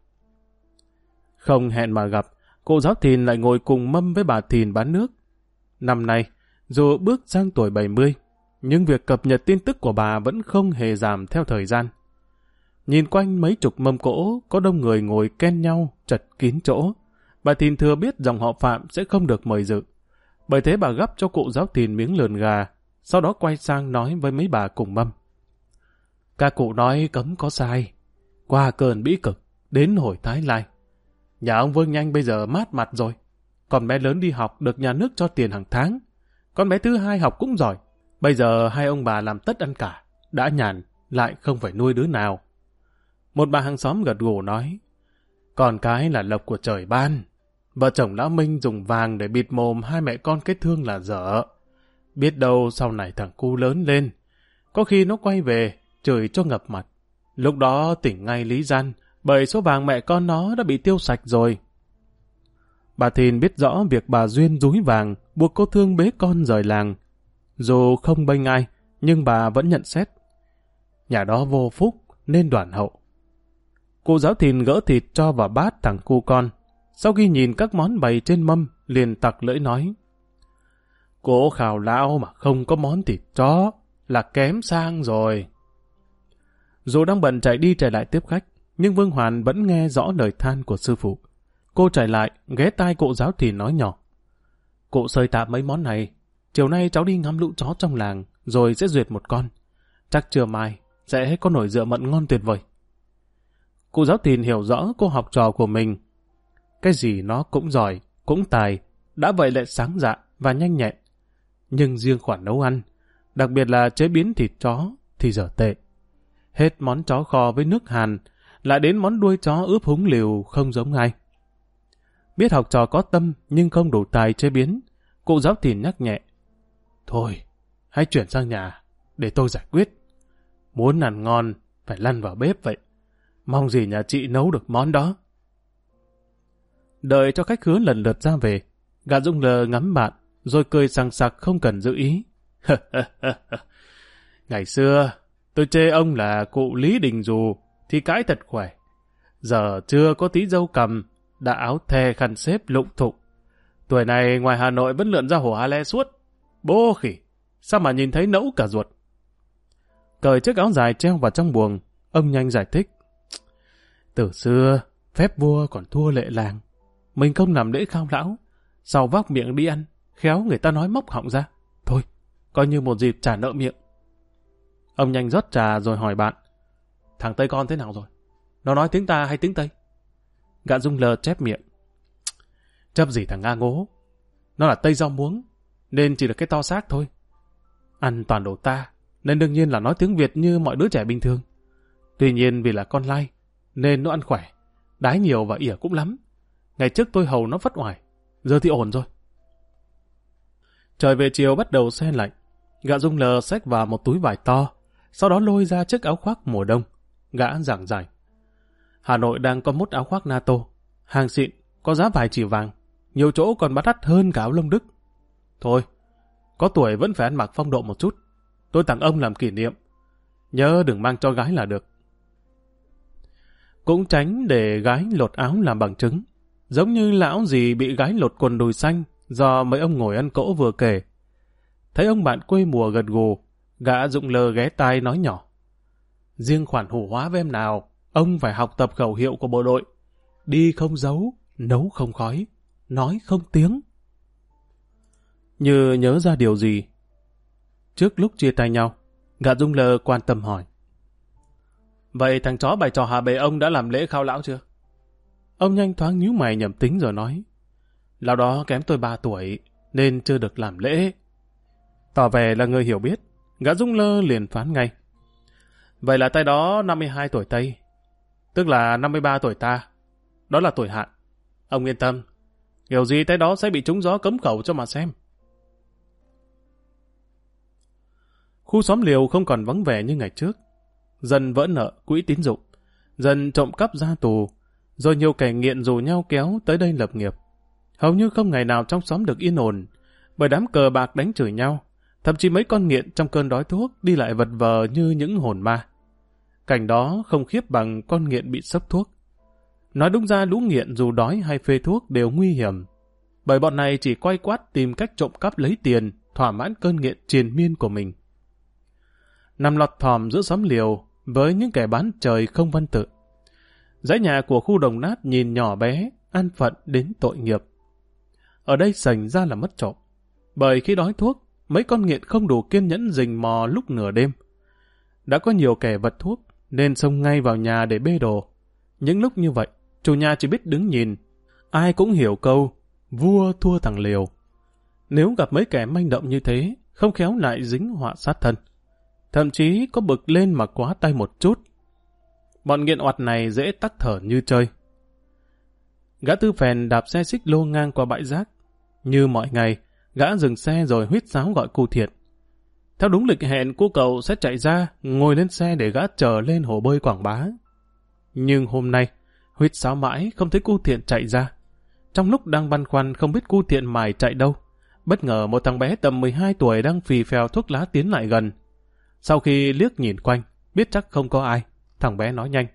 Không hẹn mà gặp, cụ Giáo Thìn lại ngồi cùng mâm với bà Thìn bán nước. Năm nay, dù bước sang tuổi 70, nhưng việc cập nhật tin tức của bà vẫn không hề giảm theo thời gian. Nhìn quanh mấy chục mâm cỗ, có đông người ngồi ken nhau, chật kín chỗ. Bà Thìn thừa biết dòng họ Phạm sẽ không được mời dự. Bởi thế bà gắp cho cụ Giáo Thìn miếng lườn gà, sau đó quay sang nói với mấy bà cùng mâm. Các cụ nói cấm có sai. Qua cơn bĩ cực, đến hồi Thái Lai. Nhà ông Vương Nhanh bây giờ mát mặt rồi. Con bé lớn đi học được nhà nước cho tiền hàng tháng. Con bé thứ hai học cũng giỏi. Bây giờ hai ông bà làm tất ăn cả. Đã nhàn, lại không phải nuôi đứa nào. Một bà hàng xóm gật gù nói. Con cái là lộc của trời ban. Vợ chồng lão Minh dùng vàng để bịt mồm hai mẹ con kết thương là dở. Biết đâu sau này thằng cu lớn lên. Có khi nó quay về, chửi cho ngập mặt. Lúc đó tỉnh ngay lý gian, bởi số vàng mẹ con nó đã bị tiêu sạch rồi. Bà Thìn biết rõ việc bà Duyên dúi vàng, buộc cô Thương bế con rời làng. Dù không bênh ai, nhưng bà vẫn nhận xét. Nhà đó vô phúc, nên đoản hậu. Cụ Giáo Thìn gỡ thịt cho vào bát thằng cu con. Sau khi nhìn các món bày trên mâm, liền tặc lưỡi nói. Cố khảo lão mà không có món thịt chó, là kém sang rồi. Dù đang bận chạy đi chạy lại tiếp khách, nhưng Vương Hoàn vẫn nghe rõ lời than của sư phụ. Cô chạy lại, ghé tai cụ Giáo Thìn nói nhỏ. Cụ xơi tạm mấy món này, chiều nay cháu đi ngắm lũ chó trong làng, rồi sẽ duyệt một con. Chắc trưa mai, sẽ có nồi rượu mận ngon tuyệt vời. Cụ Giáo Thìn hiểu rõ cô học trò của mình. Cái gì nó cũng giỏi, cũng tài, đã vậy lại sáng dạ và nhanh nhẹn. Nhưng riêng khoản nấu ăn, đặc biệt là chế biến thịt chó thì dở tệ. Hết món chó kho với nước hàn, lại đến món đuôi chó ướp húng liều không giống ai. Biết học trò có tâm nhưng không đủ tài chế biến, cụ giáo thìn nhắc nhẹ. Thôi, hãy chuyển sang nhà, để tôi giải quyết. Muốn ăn ngon, phải lăn vào bếp vậy. Mong gì nhà chị nấu được món đó. Đợi cho khách khứa lần lượt ra về, gã Dung Lờ ngắm bạn, rồi cười sằng sặc không cần giữ ý. Ngày xưa, tôi chê ông là cụ Lý Đình Dù, thì cãi thật khỏe. Giờ chưa có tí dâu cầm, đã áo thề khăn xếp lụng thụng. Tuổi này ngoài Hà Nội vẫn lượn ra hồ A Le suốt. Bố khỉ, sao mà nhìn thấy nẫu cả ruột. Cởi chiếc áo dài treo vào trong buồng, ông nhanh giải thích. Từ xưa, phép vua còn thua lệ làng. Mình không làm lễ khao lão, sau vác miệng đi ăn, khéo người ta nói móc họng ra. Thôi, coi như một dịp trả nợ miệng. Ông nhanh rót trà rồi hỏi bạn. Thằng Tây con thế nào rồi? Nó nói tiếng ta hay tiếng Tây? Gã Dung Lờ chép miệng. Chấp gì thằng Nga ngố. Nó là Tây rau muống, nên chỉ được cái to xác thôi. Ăn toàn đồ ta, nên đương nhiên là nói tiếng Việt như mọi đứa trẻ bình thường. Tuy nhiên vì là con lai, nên nó ăn khỏe, đái nhiều và ỉa cũng lắm. Ngày trước tôi hầu nó vất oải, giờ thì ổn rồi. Trời về chiều bắt đầu se lạnh. Gã Dung Lờ xách vào một túi vải to, sau đó lôi ra chiếc áo khoác mùa đông. Gã giảng giải. Hà Nội đang có mốt áo khoác NATO, hàng xịn, có giá vài chỉ vàng, nhiều chỗ còn bắt đắt hơn cả áo lông Đức. Thôi, có tuổi vẫn phải ăn mặc phong độ một chút. Tôi tặng ông làm kỷ niệm. Nhớ đừng mang cho gái là được. Cũng tránh để gái lột áo làm bằng chứng. Giống như lão gì bị gái lột quần đùi xanh do mấy ông ngồi ăn cỗ vừa kể. Thấy ông bạn quê mùa gật gù, gã Dụng Lờ ghé tai nói nhỏ. Riêng khoản hủ hóa với em nào, ông phải học tập khẩu hiệu của bộ đội. Đi không giấu, nấu không khói, nói không tiếng. Như nhớ ra điều gì. Trước lúc chia tay nhau, gã Dung Lờ quan tâm hỏi. Vậy thằng chó bày trò hạ bệ ông đã làm lễ khao lão chưa? Ông nhanh thoáng nhíu mày nhầm tính rồi nói. Lão đó kém tôi 3 tuổi, nên chưa được làm lễ. Tỏ vẻ là người hiểu biết, gã Dung Lơ liền phán ngay. Vậy là tay đó 52 tuổi Tây, tức là 53 tuổi ta. Đó là tuổi hạn. Ông yên tâm, kiểu gì tay đó sẽ bị trúng gió cấm khẩu cho mà xem. Khu xóm liều không còn vắng vẻ như ngày trước. Dần vỡ nợ quỹ tín dụng, dần trộm cắp ra tù, rồi nhiều kẻ nghiện rủ nhau kéo tới đây lập nghiệp. Hầu như không ngày nào trong xóm được yên ổn, bởi đám cờ bạc đánh chửi nhau, thậm chí mấy con nghiện trong cơn đói thuốc đi lại vật vờ như những hồn ma. Cảnh đó không khiếp bằng con nghiện bị sốc thuốc. Nói đúng ra lũ nghiện dù đói hay phê thuốc đều nguy hiểm, bởi bọn này chỉ quay quát tìm cách trộm cắp lấy tiền, thỏa mãn cơn nghiện triền miên của mình. Nằm lọt thỏm giữa xóm liều với những kẻ bán trời không văn tự. Dãy nhà của khu đồng nát nhìn nhỏ bé, an phận đến tội nghiệp. Ở đây sành ra là mất trộm, bởi khi đói thuốc, mấy con nghiện không đủ kiên nhẫn rình mò lúc nửa đêm. Đã có nhiều kẻ vật thuốc, nên xông ngay vào nhà để bê đồ. Những lúc như vậy, chủ nhà chỉ biết đứng nhìn. Ai cũng hiểu câu, vua thua thằng liều. Nếu gặp mấy kẻ manh động như thế, không khéo lại dính họa sát thân. Thậm chí có bực lên mà quá tay một chút. Bọn nghiện oặt này dễ tắc thở như chơi. Gã Tư Phèn đạp xe xích lô ngang qua bãi rác. Như mọi ngày, gã dừng xe rồi huýt sáo gọi cu Thiện. Theo đúng lịch hẹn, cô cậu sẽ chạy ra, ngồi lên xe để gã chờ lên hồ bơi Quảng Bá. Nhưng hôm nay, huýt sáo mãi không thấy cu Thiện chạy ra. Trong lúc đang băn khoăn không biết cu Thiện mài chạy đâu, bất ngờ một thằng bé tầm 12 tuổi đang phì phèo thuốc lá tiến lại gần. Sau khi liếc nhìn quanh, biết chắc không có ai, thằng bé nói nhanh.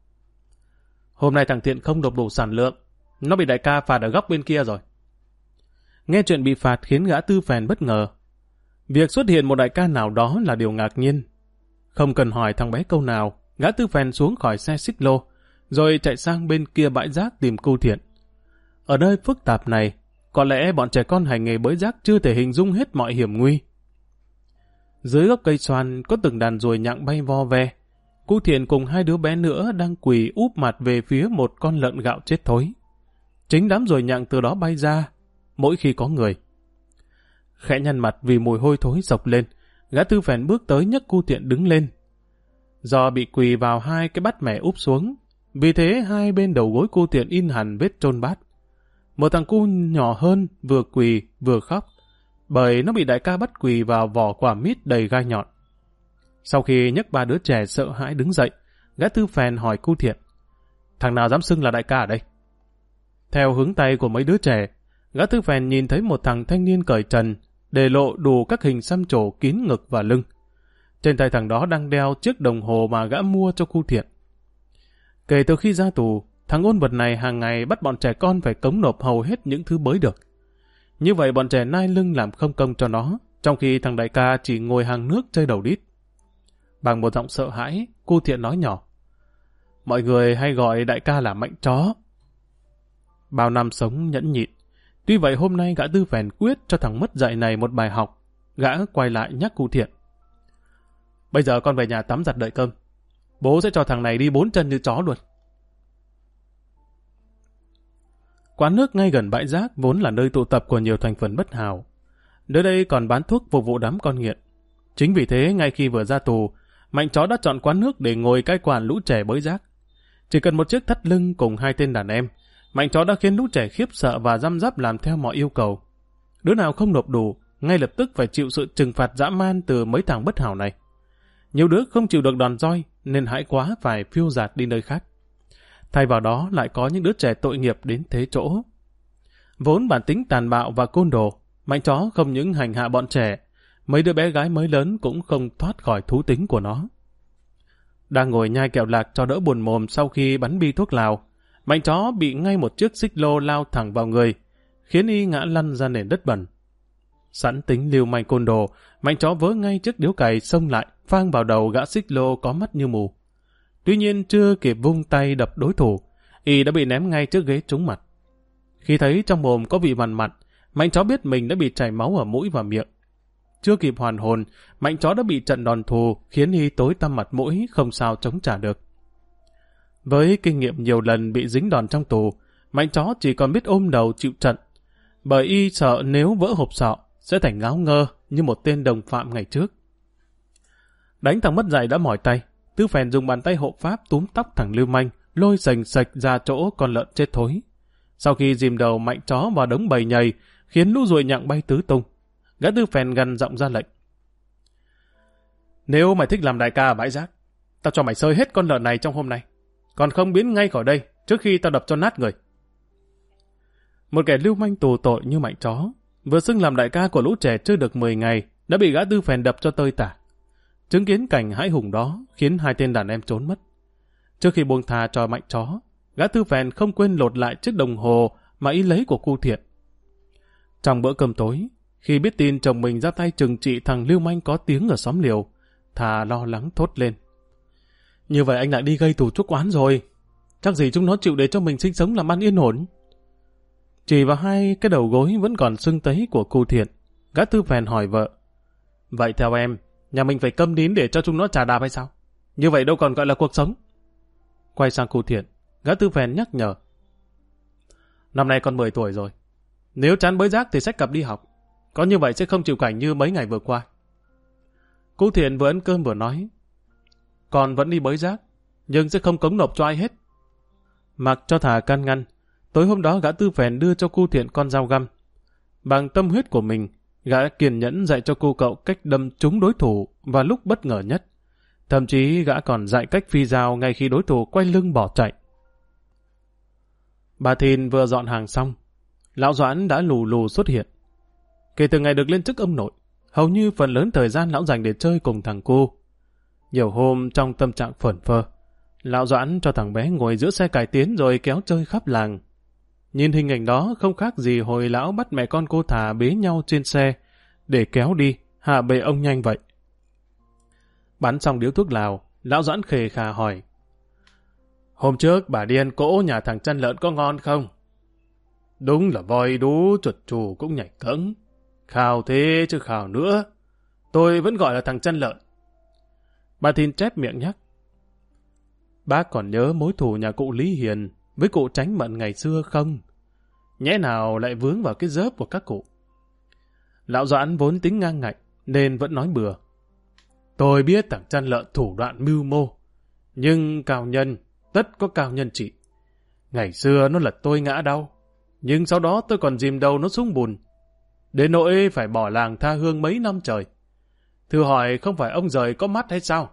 Hôm nay thằng Thiện không nộp đủ sản lượng, nó bị đại ca phạt ở góc bên kia rồi. Nghe chuyện bị phạt khiến gã Tư Phèn bất ngờ. Việc xuất hiện một đại ca nào đó là điều ngạc nhiên. Không cần hỏi thằng bé câu nào, gã Tư Phèn xuống khỏi xe xích lô, rồi chạy sang bên kia bãi rác tìm cu Thiện. Ở nơi phức tạp này, có lẽ bọn trẻ con hành nghề bới rác chưa thể hình dung hết mọi hiểm nguy. Dưới gốc cây xoan có từng đàn ruồi nhặng bay vo ve. Cu Thiện cùng hai đứa bé nữa đang quỳ úp mặt về phía một con lợn gạo chết thối. Chính đám ruồi nhặng từ đó bay ra, mỗi khi có người. Khẽ nhăn mặt vì mùi hôi thối sộc lên, gã Tư Phèn bước tới nhấc cu Thiện đứng lên. Do bị quỳ vào hai cái bát mẻ úp xuống, vì thế hai bên đầu gối cu Thiện in hẳn vết chôn bát. Một thằng cu nhỏ hơn vừa quỳ vừa khóc, bởi nó bị đại ca bắt quỳ vào vỏ quả mít đầy gai nhọn. Sau khi nhấc ba đứa trẻ sợ hãi đứng dậy, gã Tư Phèn hỏi cu Thiện: thằng nào dám xưng là đại ca ở đây? Theo hướng tay của mấy đứa trẻ, gã Tư Phèn nhìn thấy một thằng thanh niên cởi trần, để lộ đủ các hình xăm trổ kín ngực và lưng. Trên tay thằng đó đang đeo chiếc đồng hồ mà gã mua cho cu Thiện. Kể từ khi ra tù, thằng ôn vật này hàng ngày bắt bọn trẻ con phải cống nộp hầu hết những thứ bới được. Như vậy bọn trẻ nai lưng làm không công cho nó, trong khi thằng đại ca chỉ ngồi hàng nước chơi đầu đít. Bằng một giọng sợ hãi, cu Thiện nói nhỏ: mọi người hay gọi đại ca là Mạnh Chó. Bao năm sống nhẫn nhịn, tuy vậy hôm nay gã Tư Phèn quyết cho thằng mất dạy này một bài học. Gã quay lại nhắc cu Thiện: bây giờ con về nhà tắm giặt đợi cơm. Bố sẽ cho thằng này đi 4 chân như chó luôn. Quán nước ngay gần bãi rác vốn là nơi tụ tập của nhiều thành phần bất hảo. Nơi đây còn bán thuốc phục vụ đám con nghiện. Chính vì thế ngay khi vừa ra tù, Mạnh Chó đã chọn quán nước để ngồi cai quản lũ trẻ bới rác. Chỉ cần một chiếc thắt lưng cùng 2 tên đàn em, Mạnh Chó đã khiến lũ trẻ khiếp sợ và răm rắp làm theo mọi yêu cầu. Đứa nào không nộp đủ, ngay lập tức phải chịu sự trừng phạt dã man từ mấy thằng bất hảo này. Nhiều đứa không chịu được đòn roi nên hãi quá phải phiêu dạt đi nơi khác. Thay vào đó lại có những đứa trẻ tội nghiệp đến thế chỗ. Vốn bản tính tàn bạo và côn đồ, Mạnh Chó không những hành hạ bọn trẻ, mấy đứa bé gái mới lớn cũng không thoát khỏi thú tính của nó. Đang ngồi nhai kẹo lạc cho đỡ buồn mồm sau khi bắn bi thuốc lào, Mạnh Chó bị ngay một chiếc xích lô lao thẳng vào người, khiến y ngã lăn ra nền đất bẩn. Sẵn tính lưu manh côn đồ, Mạnh Chó vớ ngay chiếc điếu cày xông lại, phang vào đầu gã xích lô có mắt như mù. Tuy nhiên chưa kịp vung tay đập đối thủ, y đã bị ném ngay trước ghế trúng mặt. Khi thấy trong mồm có vị mằn mặn, Mạnh Chó biết mình đã bị chảy máu ở mũi và miệng. Chưa kịp hoàn hồn, Mạnh Chó đã bị trận đòn thù khiến y tối tăm mặt mũi, không sao chống trả được. Với kinh nghiệm nhiều lần bị dính đòn trong tù, Mạnh Chó chỉ còn biết ôm đầu chịu trận, bởi y sợ nếu vỡ hộp sọ sẽ thành ngáo ngơ như một tên đồng phạm ngày trước. Đánh thằng mất dạy đã mỏi tay, Tư Phèn dùng bàn tay hộ pháp túm tóc thằng lưu manh, lôi sành sạch ra chỗ con lợn chết thối. Sau khi dìm đầu Mạnh Chó vào đống bầy nhầy, khiến lũ ruồi nhặng bay tứ tung, gã Tư Phèn gằn giọng ra lệnh: nếu mày thích làm đại ca ở bãi rác, tao cho mày sơi hết con lợn này trong hôm nay, còn không biến ngay khỏi đây trước khi tao đập cho nát người. Một kẻ lưu manh tù tội như Mạnh Chó, vừa xưng làm đại ca của lũ trẻ chưa được 10 ngày, đã bị gã Tư Phèn đập cho tơi tả. Chứng kiến cảnh hãi hùng đó khiến 2 tên đàn em trốn mất. Trước khi buông tha cho Mạnh Chó, gã Tư Phèn không quên lột lại chiếc đồng hồ mà y lấy của cu Thiện. Trong bữa cơm tối, khi biết tin chồng mình ra tay trừng trị thằng lưu manh có tiếng ở xóm Liều, Thà lo lắng thốt lên: như vậy anh lại đi gây tù chuốc oán rồi. Chắc gì chúng nó chịu để cho mình sinh sống làm ăn yên ổn. Chỉ vào 2 cái đầu gối vẫn còn sưng tấy của cu Thiện, gã Tư Phèn hỏi vợ: vậy theo em, nhà mình phải câm nín để cho chúng nó chà đạp hay sao? Như vậy đâu còn gọi là cuộc sống. Quay sang cu Thiện, gã Tư Phèn nhắc nhở: năm nay con 10 tuổi rồi. Nếu chán bới rác thì xách cặp đi học. Có như vậy sẽ không chịu cảnh như mấy ngày vừa qua. Cu Thiện vừa ăn cơm vừa nói: con vẫn đi bới rác, nhưng sẽ không cống nộp cho ai hết. Mặc cho thà can ngăn, tối hôm đó gã Tư Phèn đưa cho cu Thiện con dao găm. Bằng tâm huyết của mình, gã kiên nhẫn dạy cho cô cậu cách đâm trúng đối thủ vào lúc bất ngờ nhất. Thậm chí gã còn dạy cách phi dao ngay khi đối thủ quay lưng bỏ chạy. Bà Thìn vừa dọn hàng xong, lão Doãn đã lù lù xuất hiện. Kể từ ngày được lên chức ông nội, hầu như phần lớn thời gian lão dành để chơi cùng thằng cu. Nhiều hôm trong tâm trạng phởn phơ, lão Doãn cho thằng bé ngồi giữa xe cải tiến rồi kéo chơi khắp làng. Nhìn hình ảnh đó không khác gì hồi lão bắt mẹ con cô Thà bế nhau trên xe để kéo đi hạ bệ ông nhanh vậy. Bắn xong điếu thuốc lào, lão Doãn khề khà hỏi: hôm trước bà đi ăn cỗ nhà thằng chăn lợn có ngon không? Đúng là voi đú chuột chù cũng nhảy cẫng. Khào thế chứ khào nữa, tôi vẫn gọi là thằng chăn lợn. Bà Thìn chép miệng nhắc: bác còn nhớ mối thù nhà cụ Lý Hiền với cụ Tránh Mận ngày xưa không? Nhẽ nào lại vướng vào cái dớp của các cụ. Lão Doãn vốn tính ngang ngạnh nên vẫn nói bừa: Tôi biết thằng chăn lợn thủ đoạn mưu mô, nhưng cao nhân, tất có cao nhân trị. Ngày xưa nó lật tôi ngã đau, nhưng sau đó tôi còn dìm đầu nó xuống bùn. Đến nỗi phải bỏ làng tha hương mấy năm trời. Thử hỏi không phải ông giời có mắt hay sao?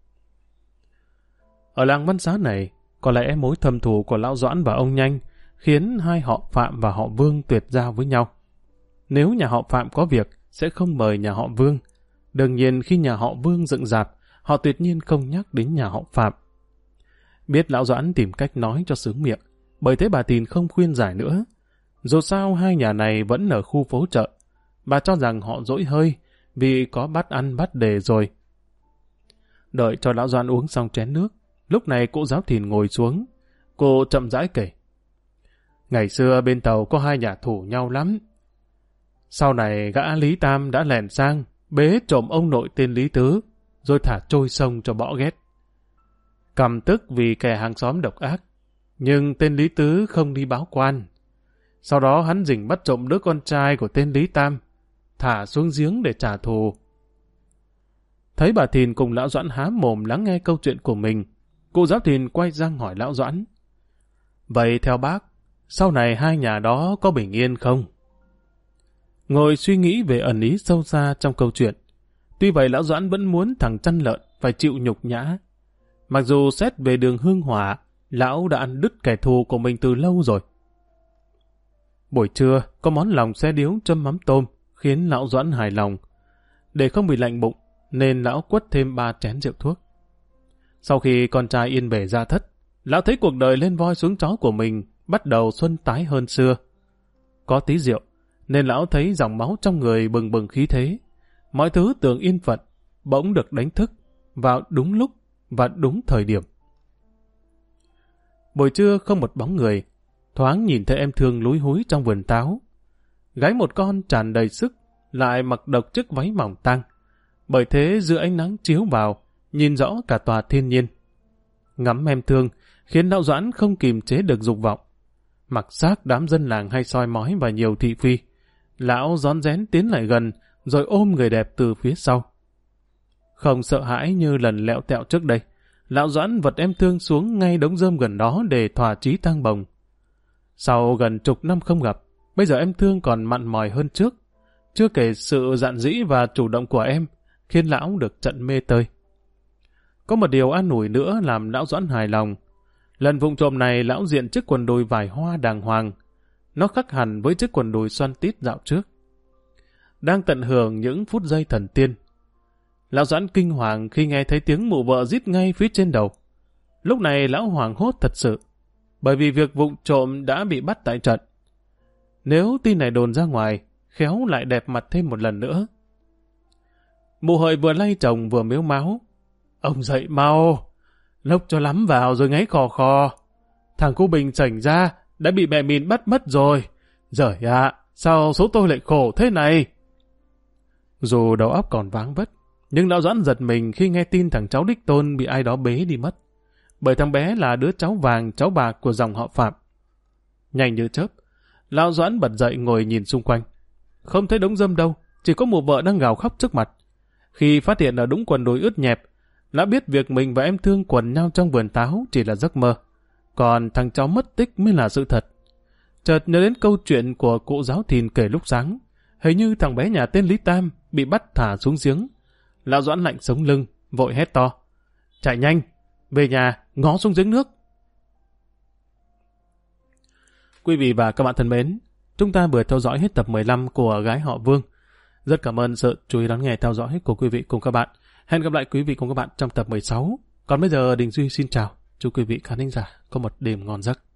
Ở làng Văn Xá này, có lẽ mối thâm thù của Lão Doãn và ông Nhanh khiến hai họ Phạm và họ Vương tuyệt giao với nhau. Nếu nhà họ Phạm có việc, sẽ không mời nhà họ Vương. Đương nhiên khi nhà họ Vương dựng dạp, họ tuyệt nhiên không nhắc đến nhà họ Phạm. Biết Lão Doãn tìm cách nói cho sướng miệng, bởi thế bà Thìn không khuyên giải nữa. Dù sao hai nhà này vẫn ở khu phố chợ. Bà cho rằng họ dỗi hơi, vì có bát ăn bát đề rồi. Đợi cho Lão Doãn uống xong chén nước, lúc này cô giáo Thìn ngồi xuống. Cô chậm rãi kể. Ngày xưa bên Tàu có hai nhà thù nhau lắm. Sau này gã Lý Tam đã lèn sang, bế trộm ông nội tên Lý Tứ, rồi thả trôi sông cho bỏ ghét. Căm tức vì kẻ hàng xóm độc ác, nhưng tên Lý Tứ không đi báo quan. Sau đó hắn rình bắt trộm đứa con trai của tên Lý Tam, thả xuống giếng để trả thù. Thấy bà Thìn cùng Lão Doãn há mồm lắng nghe câu chuyện của mình, cô giáo Thìn quay sang hỏi Lão Doãn. Vậy theo bác, sau này hai nhà đó có bình yên không? Ngồi suy nghĩ về ẩn ý sâu xa trong câu chuyện. Tuy vậy Lão Doãn vẫn muốn thằng chăn lợn phải chịu nhục nhã. Mặc dù xét về đường hương hỏa, Lão đã ăn đứt kẻ thù của mình từ lâu rồi. Buổi trưa, có món lòng xe điếu châm mắm tôm, khiến Lão Doãn hài lòng. Để không bị lạnh bụng, nên Lão quất thêm 3 chén rượu thuốc. Sau khi con trai yên bề ra thất, Lão thấy cuộc đời lên voi xuống chó của mình bắt đầu xuân tái hơn xưa. Có tí rượu, nên Lão thấy dòng máu trong người bừng bừng khí thế. Mọi thứ tưởng yên phận, bỗng được đánh thức, vào đúng lúc và đúng thời điểm. Buổi trưa không một bóng người, thoáng nhìn thấy em Thương lúi húi trong vườn táo. Gái một con tràn đầy sức, lại mặc độc chiếc váy mỏng tang. Bởi thế giữa ánh nắng chiếu vào, nhìn rõ cả tòa thiên nhiên. Ngắm em Thương khiến Lão Doãn không kìm chế được dục vọng. Mặc xác đám dân làng hay soi mói và nhiều thị phi, Lão rón rén tiến lại gần, rồi ôm người đẹp từ phía sau. Không sợ hãi như lần lẹo tẹo trước đây, Lão Doãn vật em Thương xuống ngay đống rơm gần đó để thỏa chí tang bồng. Sau gần chục năm không gặp, bây giờ em Thương còn mặn mòi hơn trước. Chưa kể sự dạn dĩ và chủ động của em, khiến Lão được trận mê tơi. Có một điều an ủi nữa làm Lão Doãn hài lòng. Lần vụng trộm này Lão diện chiếc quần đùi vải hoa đàng hoàng. Nó khác hẳn với chiếc quần đùi xoăn tít dạo trước. Đang tận hưởng những phút giây thần tiên, Lão Doãn kinh hoàng khi nghe thấy tiếng mụ vợ rít ngay phía trên đầu. Lúc này Lão hoảng hốt thật sự, bởi vì việc vụng trộm đã bị bắt tại trận. Nếu tin này đồn ra ngoài, khéo lại đẹp mặt thêm một lần nữa. Mụ Hợi vừa lay chồng vừa mếu máo. Ông dậy mau, lốc cho lắm vào rồi ngáy khò khò. Thằng cu Bình chảnh ra, đã bị mẹ Mìn bắt mất rồi. Giời ạ, sao số tôi lại khổ thế này? Dù đầu óc còn váng vất, nhưng Lão Doãn giật mình khi nghe tin thằng cháu đích tôn bị ai đó bế đi mất. Bởi thằng bé là đứa cháu vàng, cháu bạc của dòng họ Phạm. Nhanh như chớp, Lão Doãn bật dậy ngồi nhìn xung quanh. Không thấy đống rơm đâu, chỉ có mụ vợ đang gào khóc trước mặt. Khi phát hiện ở đúng quần đùi ướt nhẹp, Lão biết việc mình và em Thương quần nhau trong vườn táo chỉ là giấc mơ. Còn thằng cháu mất tích mới là sự thật. Chợt nhớ đến câu chuyện của cụ giáo Thìn kể lúc sáng. Hình như thằng bé nhà tên Lý Tam bị bắt thả xuống giếng. Lão Doãn lạnh sống lưng, vội hét to. Chạy nhanh, về nhà, ngó xuống giếng nước. Quý vị và các bạn thân mến, chúng ta vừa theo dõi hết tập 15 của Gái họ Vương. Rất cảm ơn sự chú ý đón nghe theo dõi của quý vị cùng các bạn. Hẹn gặp lại quý vị cùng các bạn trong tập 16. Còn bây giờ Đình Duy xin chào. Chúc quý vị khán thính giả có một đêm ngon giấc.